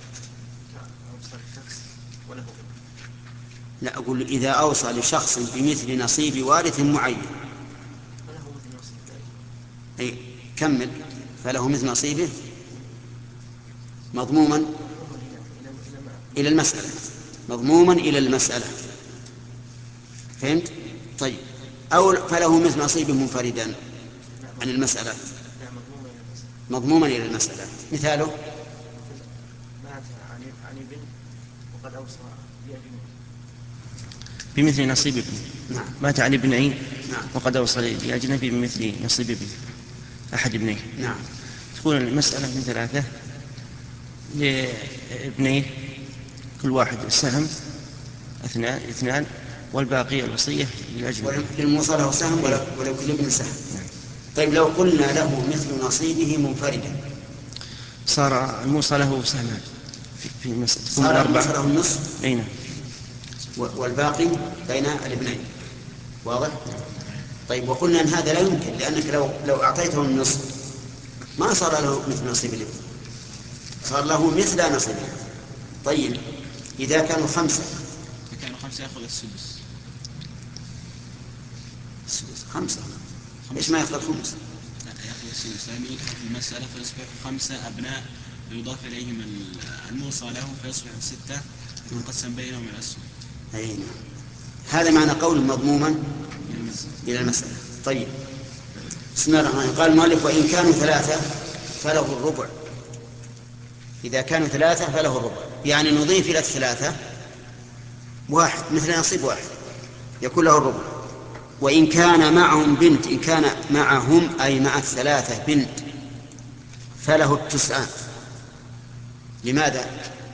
لا أقول إذا أوصى لشخص بمثل نصيب وارث معين أي كمل فله مثل نصيبه مضموما إلى المسألة مضموما إلى المسألة فهمت؟ طيب أو فله مثل نصيبه منفردا عن المسألة مضموما إلى المسألة. مثاله
مات عن ابن وقد أوصى بأبنه
بمثل نصيب ابن.
نعم.
مات عن ابنين
نعم.
وقد أوصى لأجنبي بمثل نصيب ابن أحد ابنيه.
نعم.
تكون المسألة من ثلاثة لابنيه كل واحد سهم اثنان اثنان والباقي الوصية للأجنبي.
للموصى له سهم ولو كل ابن سهم. طيب لو قلنا له مثل نصيبه منفردا
صار الموصى له سهمان في المسألة
صار الموصى له النصف
أين
والباقي بين الابنين واضح؟ طيب وقلنا أن هذا لا يمكن لأنك لو لو أعطيته النصف ما صار له مثل نصيب الابن صار له مثل نصيب الابن. طيب إذا كانوا خمسة
إذا كانوا خمسة يأخذ السدس.
السدس خمسة إيش ما يأخذ خمس؟
لا يأخذ السدس لأنه يدخل في المسألة فيصبح خمسة أبناء ويضاف إليهم الموصى له فيصبح ستة يقسم بينهم الأسهم.
أي نعم. هذا معنى قول مضموما إلى المسألة. طيب بسم الله الرحمن الرحيم. قال المؤلف وإن كانوا ثلاثة فله الربع. إذا كانوا ثلاثة فله الربع يعني نضيف إلى الثلاثة واحد مثل نصيب واحد يكون له الربع. وإن كان معهم بنت إن كان معهم أي مع الثلاثة بنت فله التسعان. لماذا؟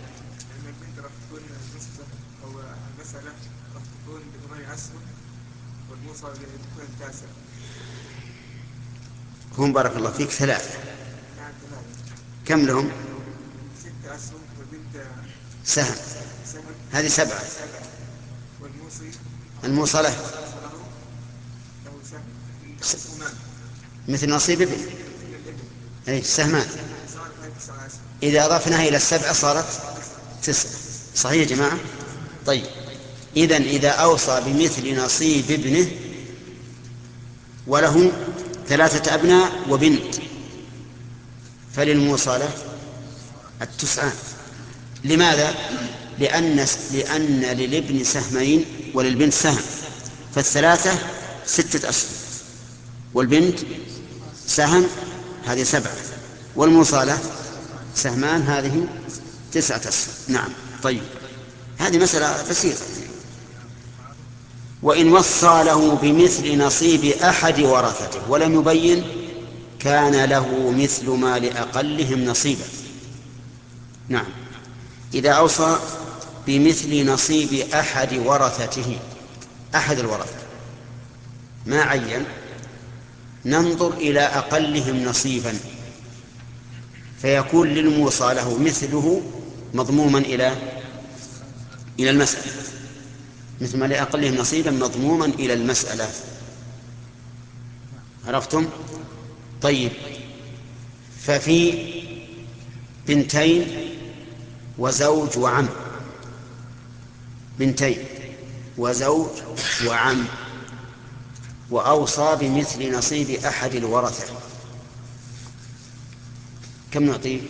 هم بارك الله فيك ثلاثة كم لهم؟
ستة أسهم والبنت
سهم هذه سبعة.
والموصي
الموصى له مثل نصيب ابن أي سهمان. إذا أضفناها إلى السبعة صارت تسعة. صحيح يا جماعة؟ طيب إذن إذا أوصى بمثل نصيب ابنه وله ثلاثة أبناء وبنت فللموصى له التسعان. لماذا؟ لأن, لأن للابن سهمين وللبنت سهم فالثلاثة ستة أسهم والبنت سهم هذه سبعة والموصى له سهمان هذه تسعة أسهم. نعم. طيب هذه مسألة بسيطة. وإن وصى له بمثل نصيب أحد ورثته ولم يبين كان له مثل ما لأقلهم نصيبا. نعم. إذا أوصى بمثل نصيب أحد ورثته أحد الورثة ما عين ننظر إلى أقلهم نصيبا فيكون للموصى له مثله مضموما إلى إلى المسألة مثل ما لأقلهم نصيبا مضموما إلى المسألة. عرفتم؟ طيب ففي بنتين وزوج وعم بنتين وزوج وعم وأوصى بمثل نصيب أحد الورثة كم نعطيه؟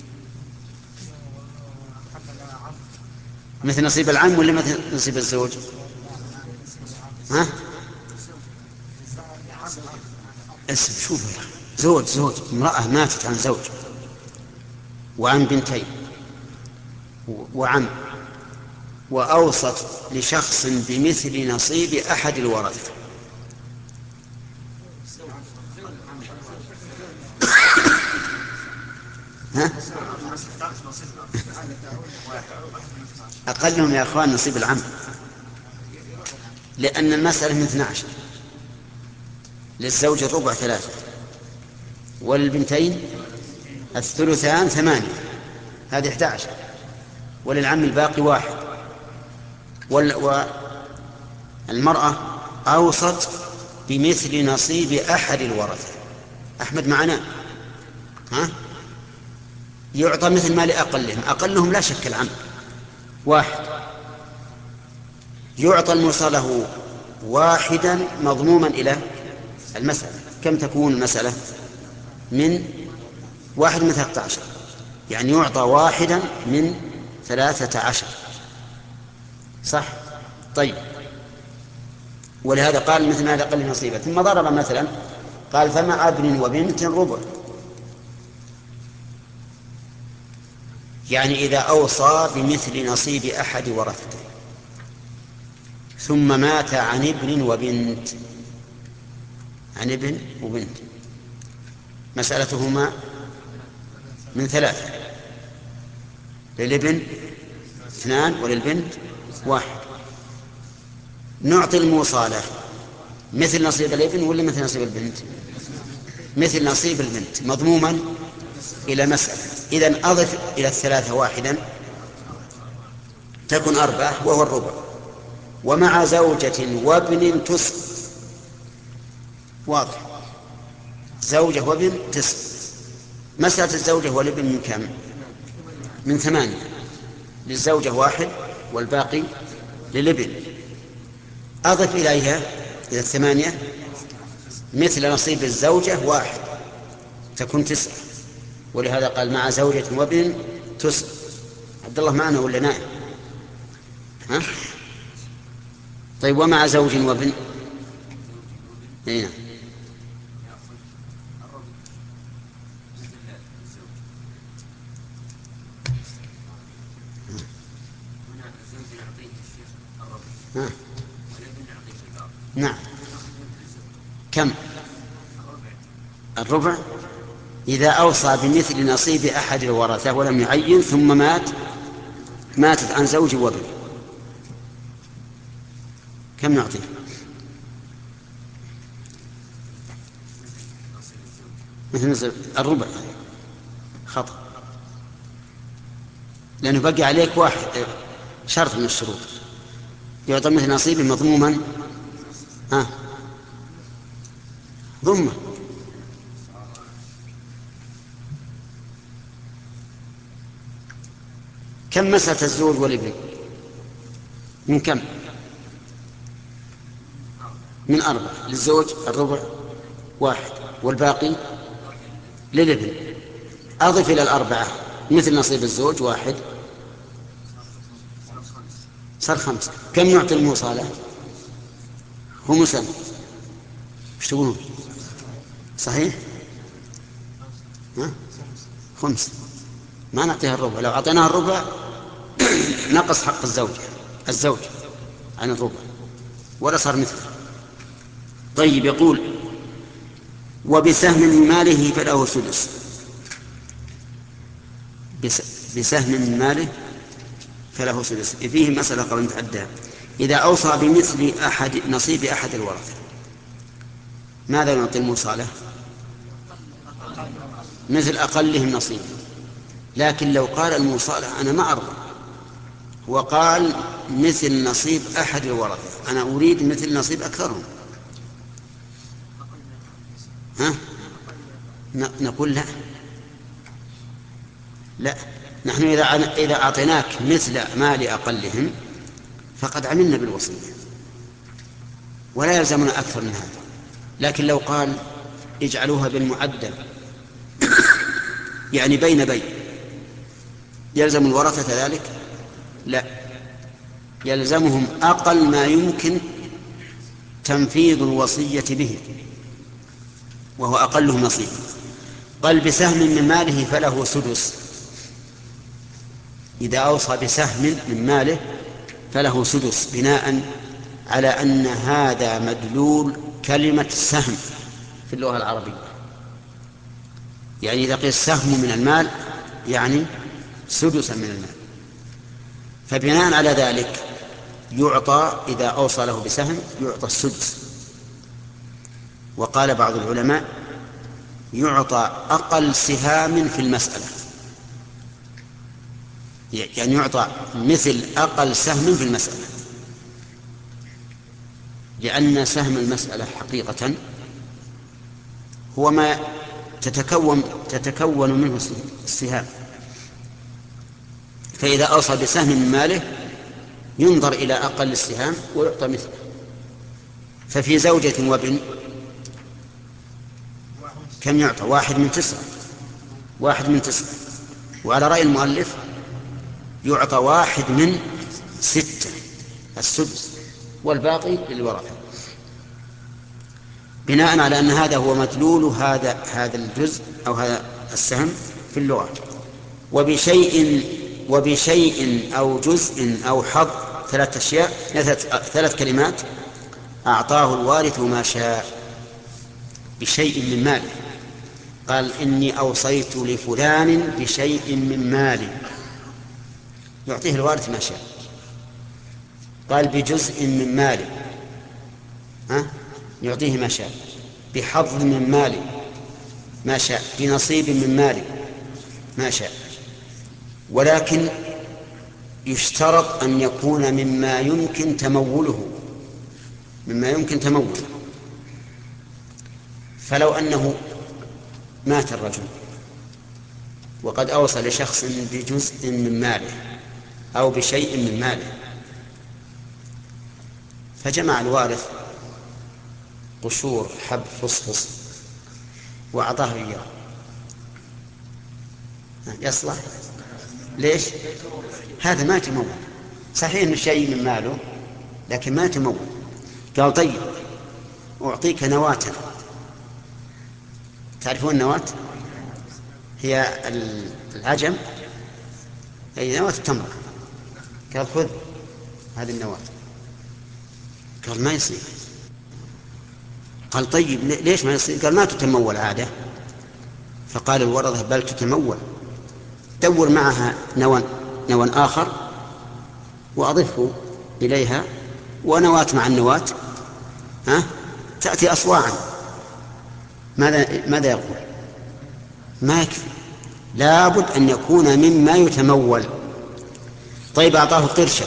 مثل نصيب العم ولا مثل نصيب الزوج؟ ها؟ اسم شوف زوج زوج امرأة ماتت عن زوج وعن بنتين وعم وأوصت لشخص بمثل نصيب أحد الورثة ها؟ أقلهم يا أخوان نصيب العم، لأن المسألة من اثني عشر، للزوج الربع ثلاثة، والبنتين الثلثان ثمانية، هذه إحدى عشر، وللعم الباقي واحد. والمرأة أوصت بمثل نصيب أحد الورثة. أحمد معنا؟ ها؟ يعطى مثل ما لأقلهم، أقلهم لا شك العم واحد، يعطى الموصى له واحدا مضموما إلى المسألة. كم تكون المسألة؟ من واحد من ثلاثة عشر، يعني يعطى واحدا من ثلاثة عشر، صح؟ طيب، ولهذا قال مثل ما لأقل نصيبه. ثم ضرب مثلا قال فمع ابن وبنت ربع، يعني إذا أوصى بمثل نصيب أحد ورثته ثم مات عن ابن وبنت، عن ابن وبنت، مسألتهما من ثلاثة، للابن اثنان وللبنت واحد. نعطي الموصى له مثل نصيب الابن ولا مثل نصيب البنت؟ مثل نصيب البنت مضموما إلى مسألة. إذن أضف إلى الثلاثة واحدا تكون أربعة وهو الربع. ومع زوجة وابن تسق، واضح، زوجة وابن تسق. مسألة الزوجة والابن من كم؟ من ثمانية، للزوجة واحد والباقي للابن. أضف إليها إلى الثمانية مثل نصيب الزوجة واحد تكون تسعة، ولهذا قال مع زوجة وابن تسع. عبد الله معنا ولا نائم؟ ها؟ طيب، ومع زوج وابن اين؟ ها؟ نعم. كم؟ الربع إذا أوصى بمثل نصيب أحد الورثة ولم يعين ثم مات، ماتت عن زوج وابن، كم نعطيه؟ مثل الربع. خطأ، لأنه بقي عليك واحد شرط من الشروط، يعطى مثل نصيبه مضموما ها ضمه. كم مسألة الزوج والابن؟ من كم؟ من أربعة، للزوج الربع واحد والباقي للابن. أضف إلى الأربعة مثل نصيب الزوج واحد صار خمسة. كم يعطي الموصى له؟ خمسا. ايش تقولون؟ صحيح؟ ها؟ خمس. ما نعطيها الربع، لو أعطيناها الربع نقص حق الزوج الزوج عن الربع ولا صار مثله. طيب، يقول وبسهم من ماله فله سدس. بسهم من ماله فله سدس. فيه مسألة قبل نتعدى. إذا أوصى بمثل أحد نصيب أحد الورثة ماذا نعطي الموصى له؟ مثل أقلهم نصيبا. لكن لو قال الموصى له أنا ما أرضى، وقال مثل نصيب أحد الورثة، أنا أريد مثل نصيب أكثرهم، ها؟ نقول لا لا، نحن إذا إذا أعطيناك مثل مال أقلهم فقد عملنا بالوصية ولا يلزمنا أكثر من هذا. لكن لو قال اجعلوها بالمعدل يعني بين بين، يلزم الورثة ذلك؟ لا، يلزمهم أقل ما يمكن تنفيذ الوصية به وهو أقله نصيب. قال بسهم من ماله فله سدس. إذا أوصى بسهم من ماله فله سدس بناء على أن هذا مدلول كلمة سهم في اللغة العربية. يعني إذا قيل السهم من المال يعني سدسا من المال. فبناء على ذلك يعطى إذا أوصى له بسهم يعطى السدس. وقال بعض العلماء يعطى أقل سهام في المسألة، يعني يعطى مثل أقل سهم في المسألة، لأن سهم المسألة حقيقة هو ما تتكون, تتكون منه السهام. فإذا أوصى بسهم من ماله ينظر إلى أقل السهام ويعطى مثله. ففي زوجة وابن كم يعطى؟ واحد من تسعة، واحد من تسعة. وعلى رأي المؤلف يعطى واحد من ستة، السدس، والباقي للورثة، بناء على أن هذا هو مدلول هذا هذا الجزء أو هذا السهم في اللغة. وبشيء وبشيء أو جزء أو حظ، ثلاث أشياء، ثلاث كلمات، أعطاه الوارث ما شاء. بشيء من ماله، قال إني أوصيت لفلان بشيء من مالي، يعطيه الوارث ما شاء. قال بجزء من مالي، ها؟ يعطيه ما شاء. بحظ من مالي ما شاء. بنصيب من مالي ما شاء. ولكن يشترط أن يكون مما يمكن تموله، مما يمكن تموله. فلو أنه مات الرجل وقد أوصى لشخص بجزء من ماله أو بشيء من ماله، فجمع الوارث قشور حب فصفص وأعطاه إياه، يصلح؟ ليش؟ هذا ما يتمول. صحيح أنه شيء من ماله لكن ما يتمول. قال طيب أعطيك نواة. تعرفون النواة؟ هي العجم، أي نواة التمر. قال خذ هذه النواة. قال ما يصير. قال طيب ليش ما يصير؟ قال ما تتمول عادة. فقال الورثة بل تتمول، دور معها نوى نوى آخر وأضفه إليها، ونواة مع النواة، ها؟ تأتي أصواعا. ماذا ماذا يقول؟ ما يكفي، لابد أن يكون مما يتمول. طيب أعطاه قرشا،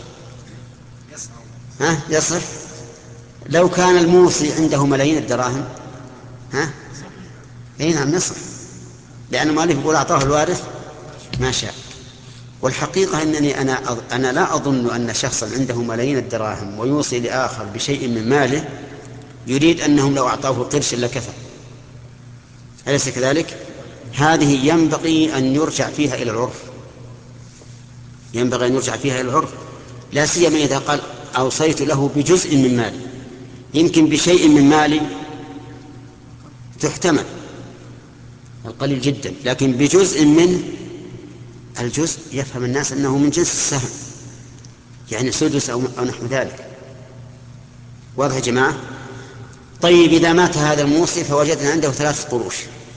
ها يصح؟ لو كان الموصي عنده ملايين الدراهم، ها اي نعم يصح، لأن المؤلف يقول أعطاه الوارث ما شاء. والحقيقة أنني أنا أنا لا أظن أن شخصا عنده ملايين الدراهم ويوصي لآخر بشيء من ماله يريد أنهم لو أعطاه قرش لكفى. أليس كذلك؟ هذه ينبغي أن يرجع فيها إلى العرف، ينبغي أن يرجع فيها إلى العرف، لا سيما إذا قال أوصيت له بجزء من مالي. يمكن بشيء من مالي تحتمل القليل جدا، لكن بجزء من الجزء يفهم الناس أنه من جنس السهم، يعني سدس أو نحو ذلك. واضح يا جماعة؟ طيب إذا مات هذا الموصي فوجدنا عنده ثلاث قروش،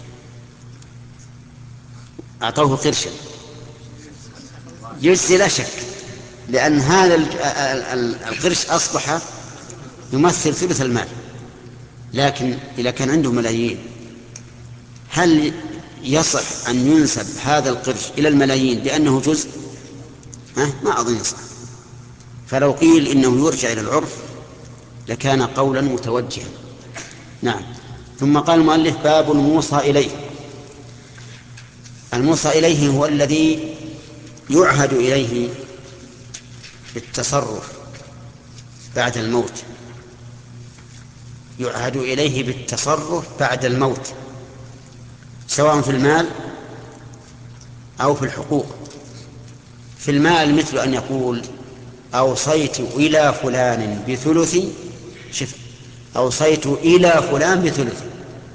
أعطوه قرشا، يجزي لا شك، لأن هذا القرش أصبح يمثل ثلث المال. لكن إذا كان عنده ملايين هل يصح أن ينسب هذا القرش إلى الملايين بأنه جزء؟ ها؟ ما أظن يصح. فلو قيل إنه يرجع إلى العرف لكان قولا متوجها. نعم. ثم قال المؤلف باب الموصى إليه. الموصى إليه هو الذي يعهد إليه بالتصرف بعد الموت، يعهد إليه بالتصرف بعد الموت، سواء في المال أو في الحقوق. في المال مثل أن يقول أوصيت إلى فلان بثلث، شف أوصيت إلى فلان بثلث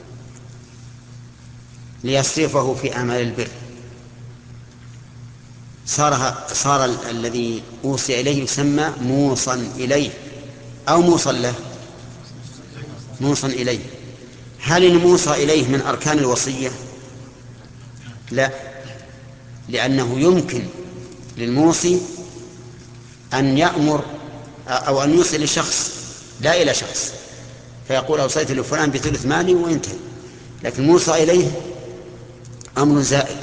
ليصرفه في أعمال البر. صار, صار الذي أوصي إليه يسمى موصى إليه أو موصى له، موصى إليه. هل الموصى إليه من أركان الوصية؟ لا، لأنه يمكن للموصي أن يأمر أو أن يوصي لشخص لا إلى شخص، فيقول أوصيت لفلان بثلث مالي وينتهي، لكن موصى إليه أمر زائد.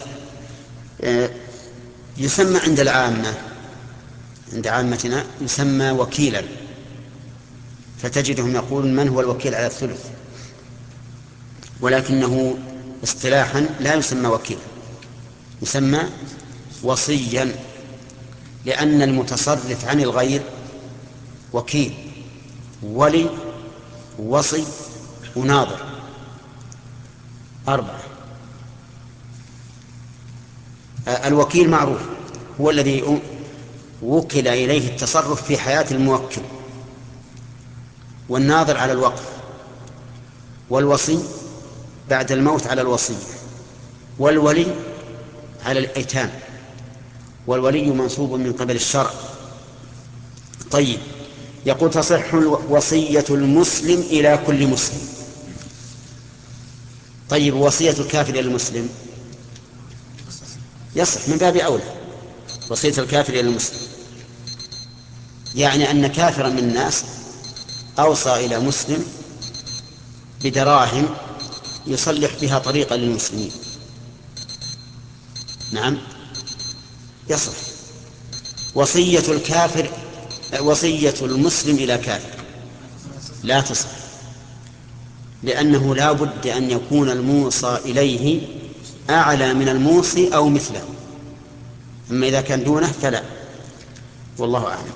يسمى عند العامة عند عامتنا يسمى وكيلا، فتجدهم يقولون من هو الوكيل على الثلث، ولكنه اصطلاحا لا يسمى وكيلا، يسمى وصيا، لأن المتصرف عن الغير وكيل، ولي، وصي، وناظر، أربعة. الوكيل معروف، هو الذي وكل إليه التصرف في حياة الموكل، والناظر على الوقف، والوصي بعد الموت على الوصية، والولي على الأيتام، والولي منصوب من قبل الشرع. طيب، يقول تصح وصية المسلم إلى كل مسلم. طيب، وصية الكافر إلى المسلم يصح من باب أولى. وصية الكافر إلى المسلم يعني أن كافرا من الناس أوصى إلى مسلم بدراهم يصلح بها طريقا للمسلمين، نعم يصح. وصية الكافر وصية المسلم إلى كافر لا تصح، لأنه لا بد أن يكون الموصى إليه أعلى من الموصي أو مثله، أما إذا كان دونه فلا. والله أعلم.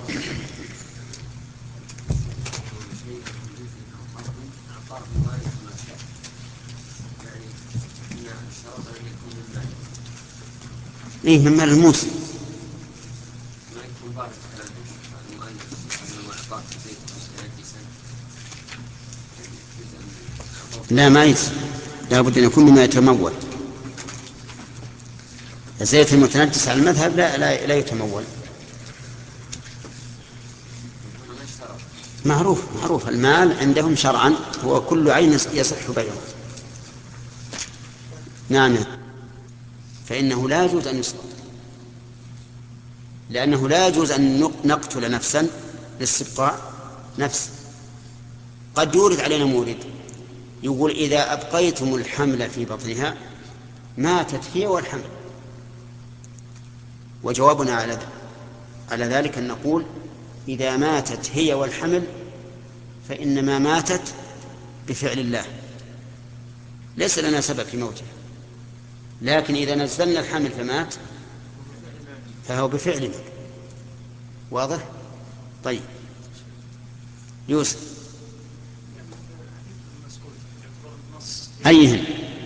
إيه من مال الموصي. لا ما يصير، لا بد أن يكون مما يتمول. الزيت المتنجس على المذهب لا, لا, لا يتمول. معروف معروف المال عندهم شرعا هو كل عين يصح بيعه. نعم، فإنه لا يجوز أن يسقط، لأنه لا يجوز أن نقتل نفسا لاستبقاء نفس. قد يورد علينا مورد يقول إذا أبقيتم الحمل في بطنها ماتت هي والحمل، وجوابنا على على ذلك أن نقول إذا ماتت هي والحمل فإنما ماتت بفعل الله، ليس لنا سبب في موتها، لكن إذا نزلنا الحمل فمات فهو بفعلنا. واضح؟ طيب يوسف أيهن؟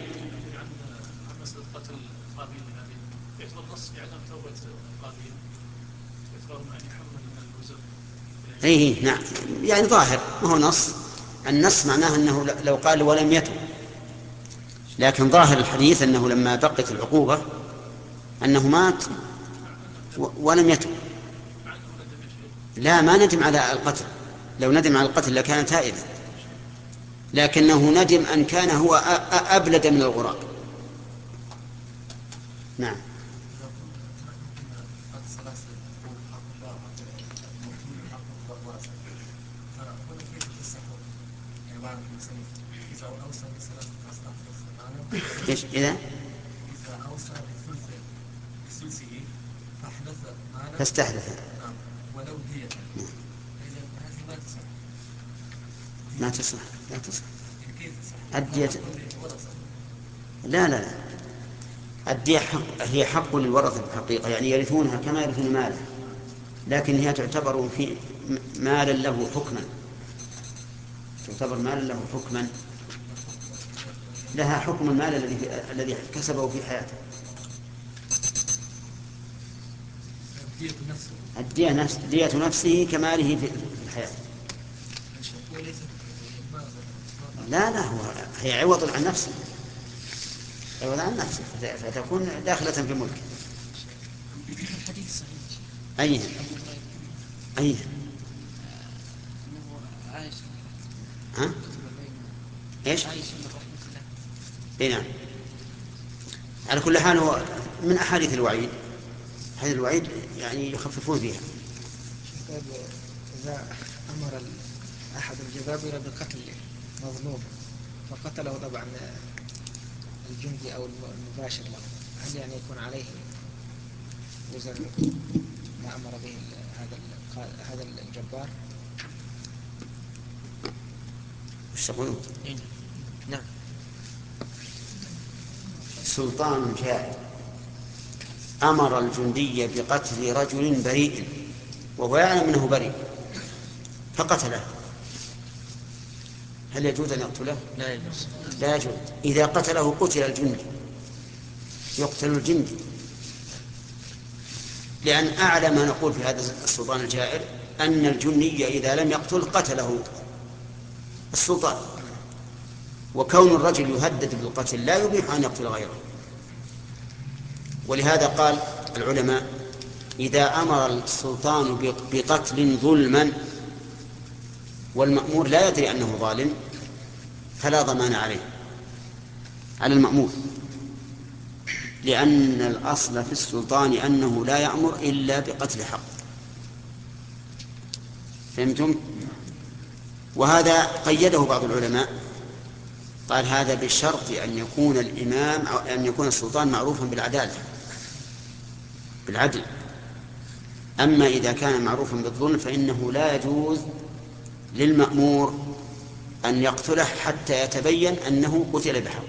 ايه نعم، يعني ظاهر ما هو نص. النص معناه انه لو قال ولم يتب، لكن ظاهر الحديث انه لما بقت العقوبة انه مات ولم يتب. لا، ما ندم على القتل، لو ندم على القتل لكان تائبا، لكنه ندم ان كان هو ابلد من الغراب. نعم. إيش إذا؟ إذا أوصى بثلثه فأحدث مالا فاستحدث نعم ولو دية فإذا هذه ما تصح. ما تصح لا تصح. كيف تصح؟ الدية لا لا لا الدية حق، هي حق للورثة الحقيقة، يعني يرثونها كما يرثون ماله، لكن هي تعتبر في مالا له حكما، تعتبر مالا له حكما، لها حكم المال الذي الذي كسبه في حياته. الدية نفس دية نفسه كماله في الحياة. لا لا هو هي عوض عن نفسه، عوض عن نفسه فتكون داخلة في ملكه. أيه أيه ها إيش؟ اي نعم. على كل حال هو من أحاديث الوعيد، أحاديث الوعيد يعني يخففون فيها.
طيب إذا أمر أحد الجبابرة بقتل مظلوم فقتله طبعا الجندي أو المباشر له، هل يعني يكون عليه وزر ما أمر به هذا هذا الجبار؟
وش تقولون؟
نعم.
سلطان جائر أمر الجندي بقتل رجل بريء وهو يعلم أنه بريء فقتله، هل يجوز أن يقتله؟
لا يجوز.
لا يجوز. إذا قتله قتل الجندي، يقتل الجندي، لأن أعلى ما نقول في هذا السلطان الجائر أن الجندي إذا لم يقتل قتله السلطان، وكون الرجل يهدد بالقتل لا يبيح أن يقتل غيره. ولهذا قال العلماء إذا أمر السلطان بقتل ظلما والمأمور لا يدري أنه ظالم فلا ضمان عليه على المأمور، لأن الأصل في السلطان أنه لا يأمر إلا بقتل حق. فهمتم؟ وهذا قيده بعض العلماء، قال هذا بشرط أن يكون الإمام أو أن يكون السلطان معروفا بالعدالة بالعدل. أما إذا كان معروفا بالظلم فإنه لا يجوز للمأمور أن يقتله حتى يتبين أنه قتل بحق.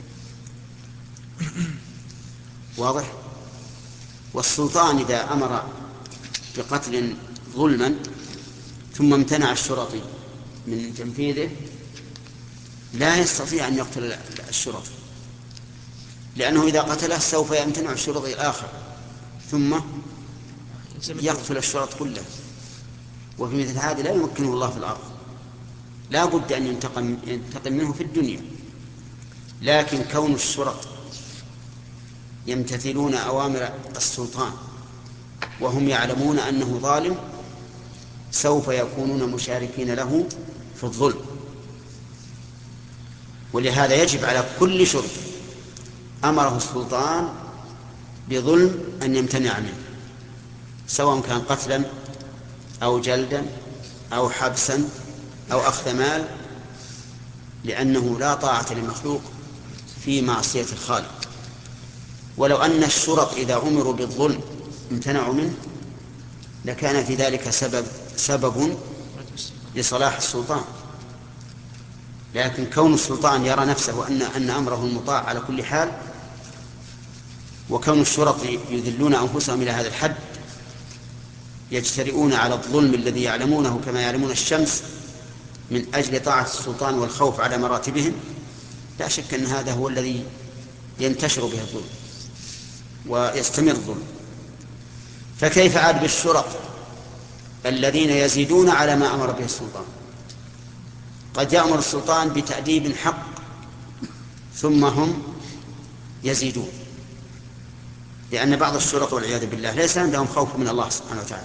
واضح؟ والسلطان إذا أمر بقتل ظلما ثم امتنع الشرطي من تنفيذه لا يستطيع أن يقتل الشرطي، لأنه إذا قتله سوف يمتنع الشرطي الآخر ثم يقتل الشرط كله، وفي مثل هذا لا يمكنه الله في الأرض، لا بد أن ينتقم, ينتقم منه في الدنيا. لكن كون الشرط يمتثلون أوامر السلطان وهم يعلمون أنه ظالم سوف يكونون مشاركين له في الظلم. ولهذا يجب على كل شرط أمره السلطان بظلم أن يمتنع منه، سواء كان قتلا أو جلدا أو حبسا أو أخذ مال، لأنه لا طاعة لمخلوق في معصية الخالق. ولو أن الشرط إذا أمروا بالظلم امتنعوا منه لكان في ذلك سبب سبب لصلاح السلطان. لكن كون السلطان يرى نفسه أن أن أمره المطاع على كل حال، وكون الشرط يذلون أنفسهم إلى هذا الحد يجترئون على الظلم الذي يعلمونه كما يعلمون الشمس من أجل طاعة السلطان والخوف على مراتبهم، لا شك أن هذا هو الذي ينتشر به الظلم ويستمر الظلم. فكيف عاد بالشرط الذين يزيدون على ما أمر به السلطان؟ قد يأمر السلطان بتأديب حق ثم هم يزيدون، لأن بعض الشرط والعياذ بالله ليس عندهم خوف من الله سبحانه وتعالى.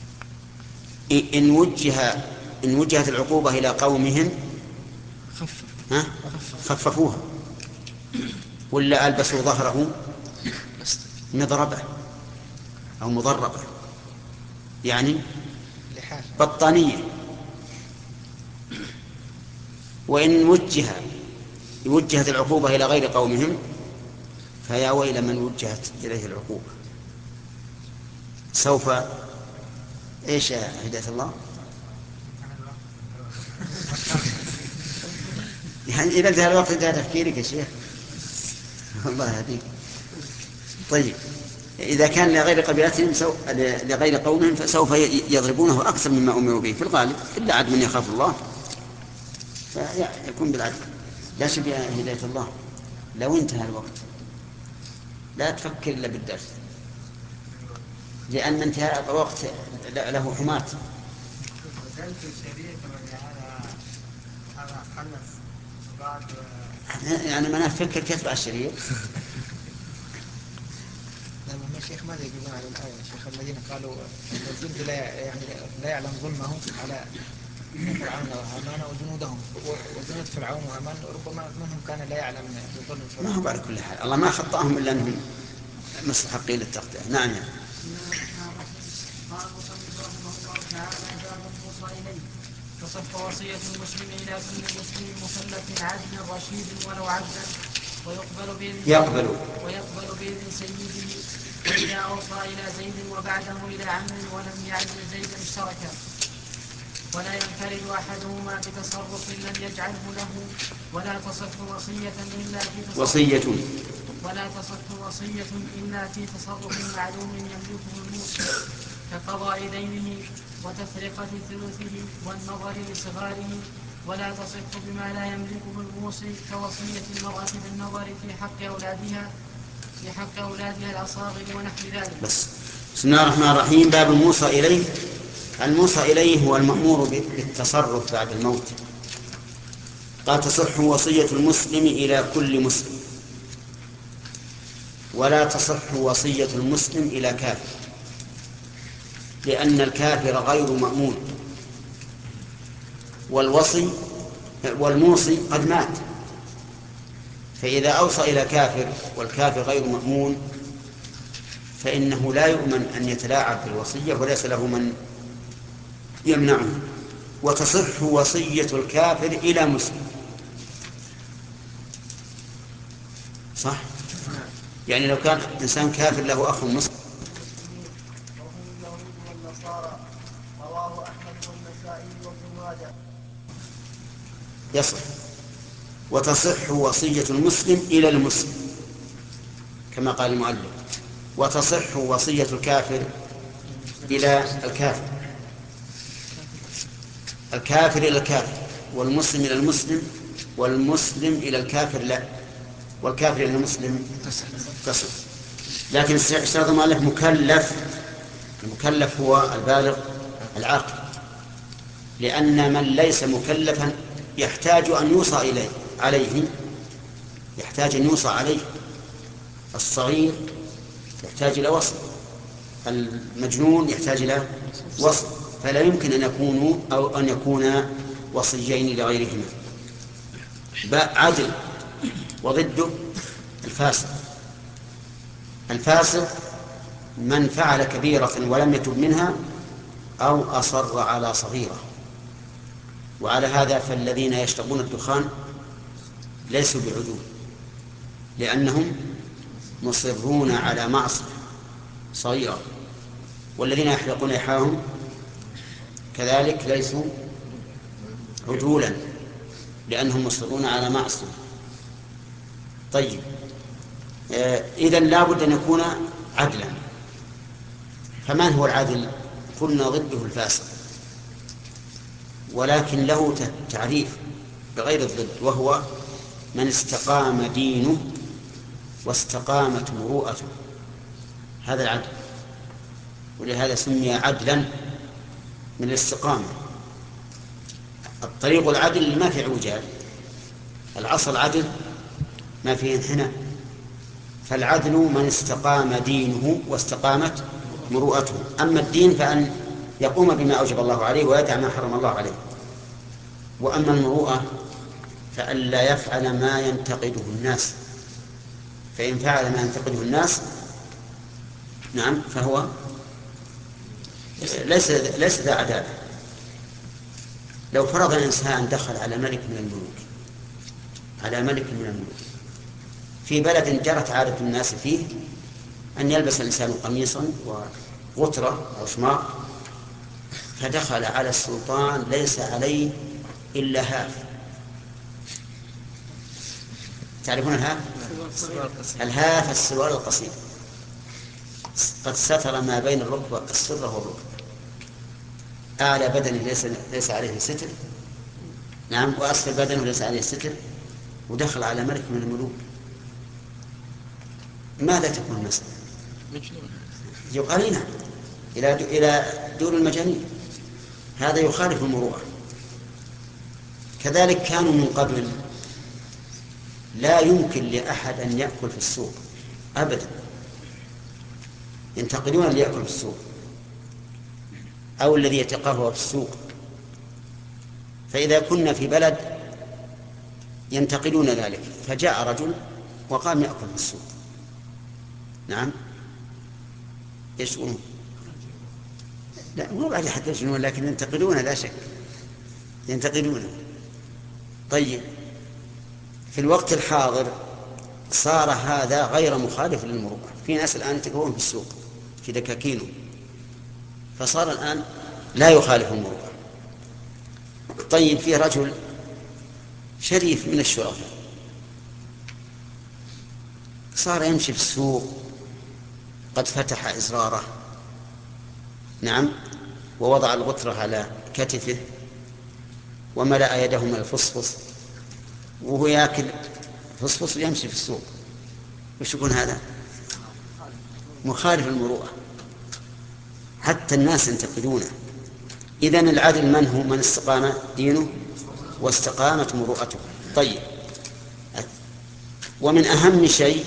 إن وجه إن وجهت العقوبة إلى قومهم ها خففوها، ولا ألبسوا ظهره مضربة أو مضربة يعني بطانية. وإن وجه وجهت العقوبة إلى غير قومهم فيا ويل من وجهت إليه العقوبة. سوف إيش يا هداية الله؟ يعني إذا انتهى الوقت انتهى تفكيرك يا شيخ، الله يهديك. طيب إذا كان لغير قبيلتهم سو... لغير قومهم فسوف يضربونه أكثر مما أمروا به في الغالب، إلا عاد من يخاف الله فيكون بالعدل. لا شك يا هداية الله لو انتهى الوقت لا تفكر إلا بالدرس، لأن انتهاء الوقت له حماة. يعني ما نفكر كيف بعد الشريعة.
لما الشيخ ماذا يقولون على الآية الشيخ الذين قالوا الجند لا يعني لا يعلم ظلمهم على فرعون وهامان وجنودهم، وجنود فرعون وهامان ربما منهم كان لا يعلم ظلم فرعون.
ما هو على كل حال الله ما خطأهم إلا أنهم مستحقين للتغطية. نعم يعني.
قال المصنف رحمه الله تعالى باب الموصى إليه تصف وصية المسلم إلى كل مسلم مكلف عدل رشيد ولو عبدا ويقبل بإذن
يقبل
ويقبل بإذن سيده وإذا أوصى إلى زيد وبعده إلى عمه ولم يعزل زيدا اشتركا ولا ينفرد أحدهما بتصرف لم يجعله له ولا تصح وصية إلا في تصرف
وصية
ولا تصح وصية إلا في تصرف معلوم يملكه الموصي كقضاء دينه وتفرقة ثلثه والنظر لصغاره ولا تصح بما لا يملكه الموصي كوصية المرأة بالنظر في حق أولادها في حق أولادها الأصاغر ونحو ذلك.
بس. بسم الله الرحمن الرحيم. باب الموصى إليه. الموصى إليه هو المأمور بالتصرف بعد الموت. قال تصح وصية المسلم إلى كل مسلم ولا تصح وصية المسلم إلى كافر لأن الكافر غير مأمون والوصي والموصي قد مات، فإذا أوصى إلى كافر والكافر غير مأمون فإنه لا يؤمن أن يتلاعب بالوصية وليس له من يمنعه. وتصح وصية الكافر إلى مسلم، صح؟ يعني لو كان إنسان كافر له أخ مسلم يصح. وتصح وصية المسلم إلى المسلم كما قال المؤلف، وتصح وصية الكافر إلى الكافر، الكافر إلى الكافر، والمسلم إلى المسلم، والمسلم إلى الكافر لا، والكافر إلى المسلم تصح. لكن اشترط المؤلف مكلف، المكلف هو البالغ العاقل، لأن من ليس مكلفا يحتاج أن يوصى إليه عليه، يحتاج أن يوصى عليه. الصغير يحتاج إلى وصف، المجنون يحتاج إلى وصف، فلا يمكن أن يكونوا أو أن يكونا وصيين لغيرهما. عدل وضده الفاسق. الفاسق من فعل كبيرة ولم يتب منها أو أصر على صغيرة، وعلى هذا فالذين يشربون الدخان ليسوا بعدول لأنهم مصرون على معصية صغيرة، والذين يحلقون لحاهم كذلك ليسوا عدولا لأنهم مصرون على معصية. طيب آه إذن لا بد أن يكون عدلا. فمن هو العدل؟ قلنا ضده الفاسق، ولكن له تعريف بغير الضد، وهو من استقام دينه واستقامت مروءته، هذا العدل، ولهذا سمي عدلا من الاستقامة. الطريق العدل ما في عوجال، الأصل عدل ما فيه انحناء، فالعدل من استقام دينه واستقامت مروءته. أما الدين فأن يقوم بما أوجب الله عليه ويدع ما حرم الله عليه، وأما المروءة فألا يفعل ما ينتقده الناس، فإن فعل ما ينتقده الناس نعم فهو ليس ليس ذا عدالة. لو فرض الإنسان دخل على ملك من الملوك على ملك من الملوك في بلد جرت عادة الناس فيه أن يلبس الإنسان قميصا وغترة أو شماغ، فدخل على السلطان ليس عليه إلا هاف. تعرفون الهاف؟ الهاف السروال القصير قد ستر ما بين الركبة السرة والركبة، أعلى بدنه ليس, ليس عليه ستر، نعم، وأسفل بدنه ليس عليه ستر، ودخل على ملك من الملوك. ماذا تكون المسألة؟ يقال نعم إلى إلى دور المجانين، هذا يخالف المروءة. كذلك كانوا من قبل لا يمكن لأحد أن يأكل في السوق أبدا، ينتقدون اللي يأكل في السوق أو الذي يتقهوى في السوق. فإذا كنا في بلد ينتقدون ذلك فجاء رجل وقام يأكل في السوق، نعم، يشغلون. لا مو بعد حتى يشغلون، لكن ينتقلون لا شك، ينتقلون. طيب في الوقت الحاضر صار هذا غير مخالف للمروءة. في ناس الآن يتكون في السوق في دكاكينه، فصار الآن لا يخالف المروءة. طيب في رجل شريف من الشرفاء صار يمشي في السوق قد فتح إزراره، نعم، ووضع الغترة على كتفه وملأ يده من الفصفص وهو يأكل فصفص ويمشي في السوق، وش يكون هذا؟ مخالف المروءة، حتى الناس ينتقدونه. إذن العدل من هو؟ من استقام دينه واستقامت مروءته. طيب ومن أهم شيء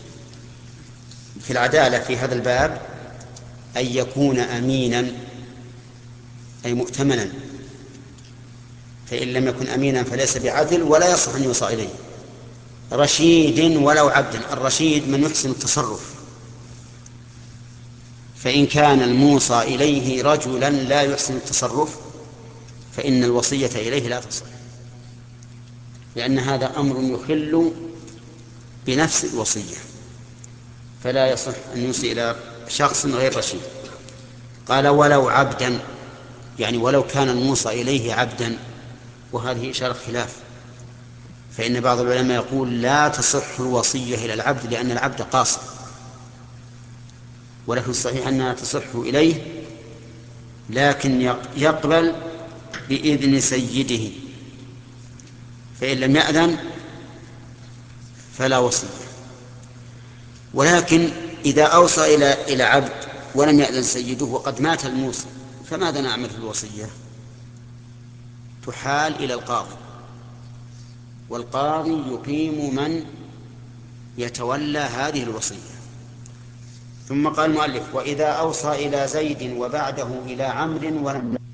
في العدالة في هذا الباب أن يكون أمينا أي مؤتمنا، فإن لم يكن أمينا فليس بعدل ولا يصح أن يوصى إليه. رشيد ولو عبدا، الرشيد من يحسن التصرف، فإن كان الموصى إليه رجلا لا يحسن التصرف فإن الوصية إليه لا تصح، لأن هذا أمر يخل بنفس الوصية، فلا يصح أن يوصي إلى شخص غير رشيد. قال ولو عبدا، يعني ولو كان الموصى إليه عبدا، وهذه إشارة خلاف، فإن بعض العلماء يقول لا تصح الوصية إلى العبد لأن العبد قاصر، ولكن الصحيح أنها تصح إليه، لكن يقبل بإذن سيده، فإن لم يأذن فلا وصية. ولكن إذا أوصى إلى إلى عبد ولم يأذن سيده وقد مات الموصى، فماذا نعمل في الوصية؟ تحال إلى القاضي، والقاضي يقيم من يتولى هذه الوصية. ثم قال المؤلف وإذا أوصى إلى زيد وبعده إلى عمرو ولم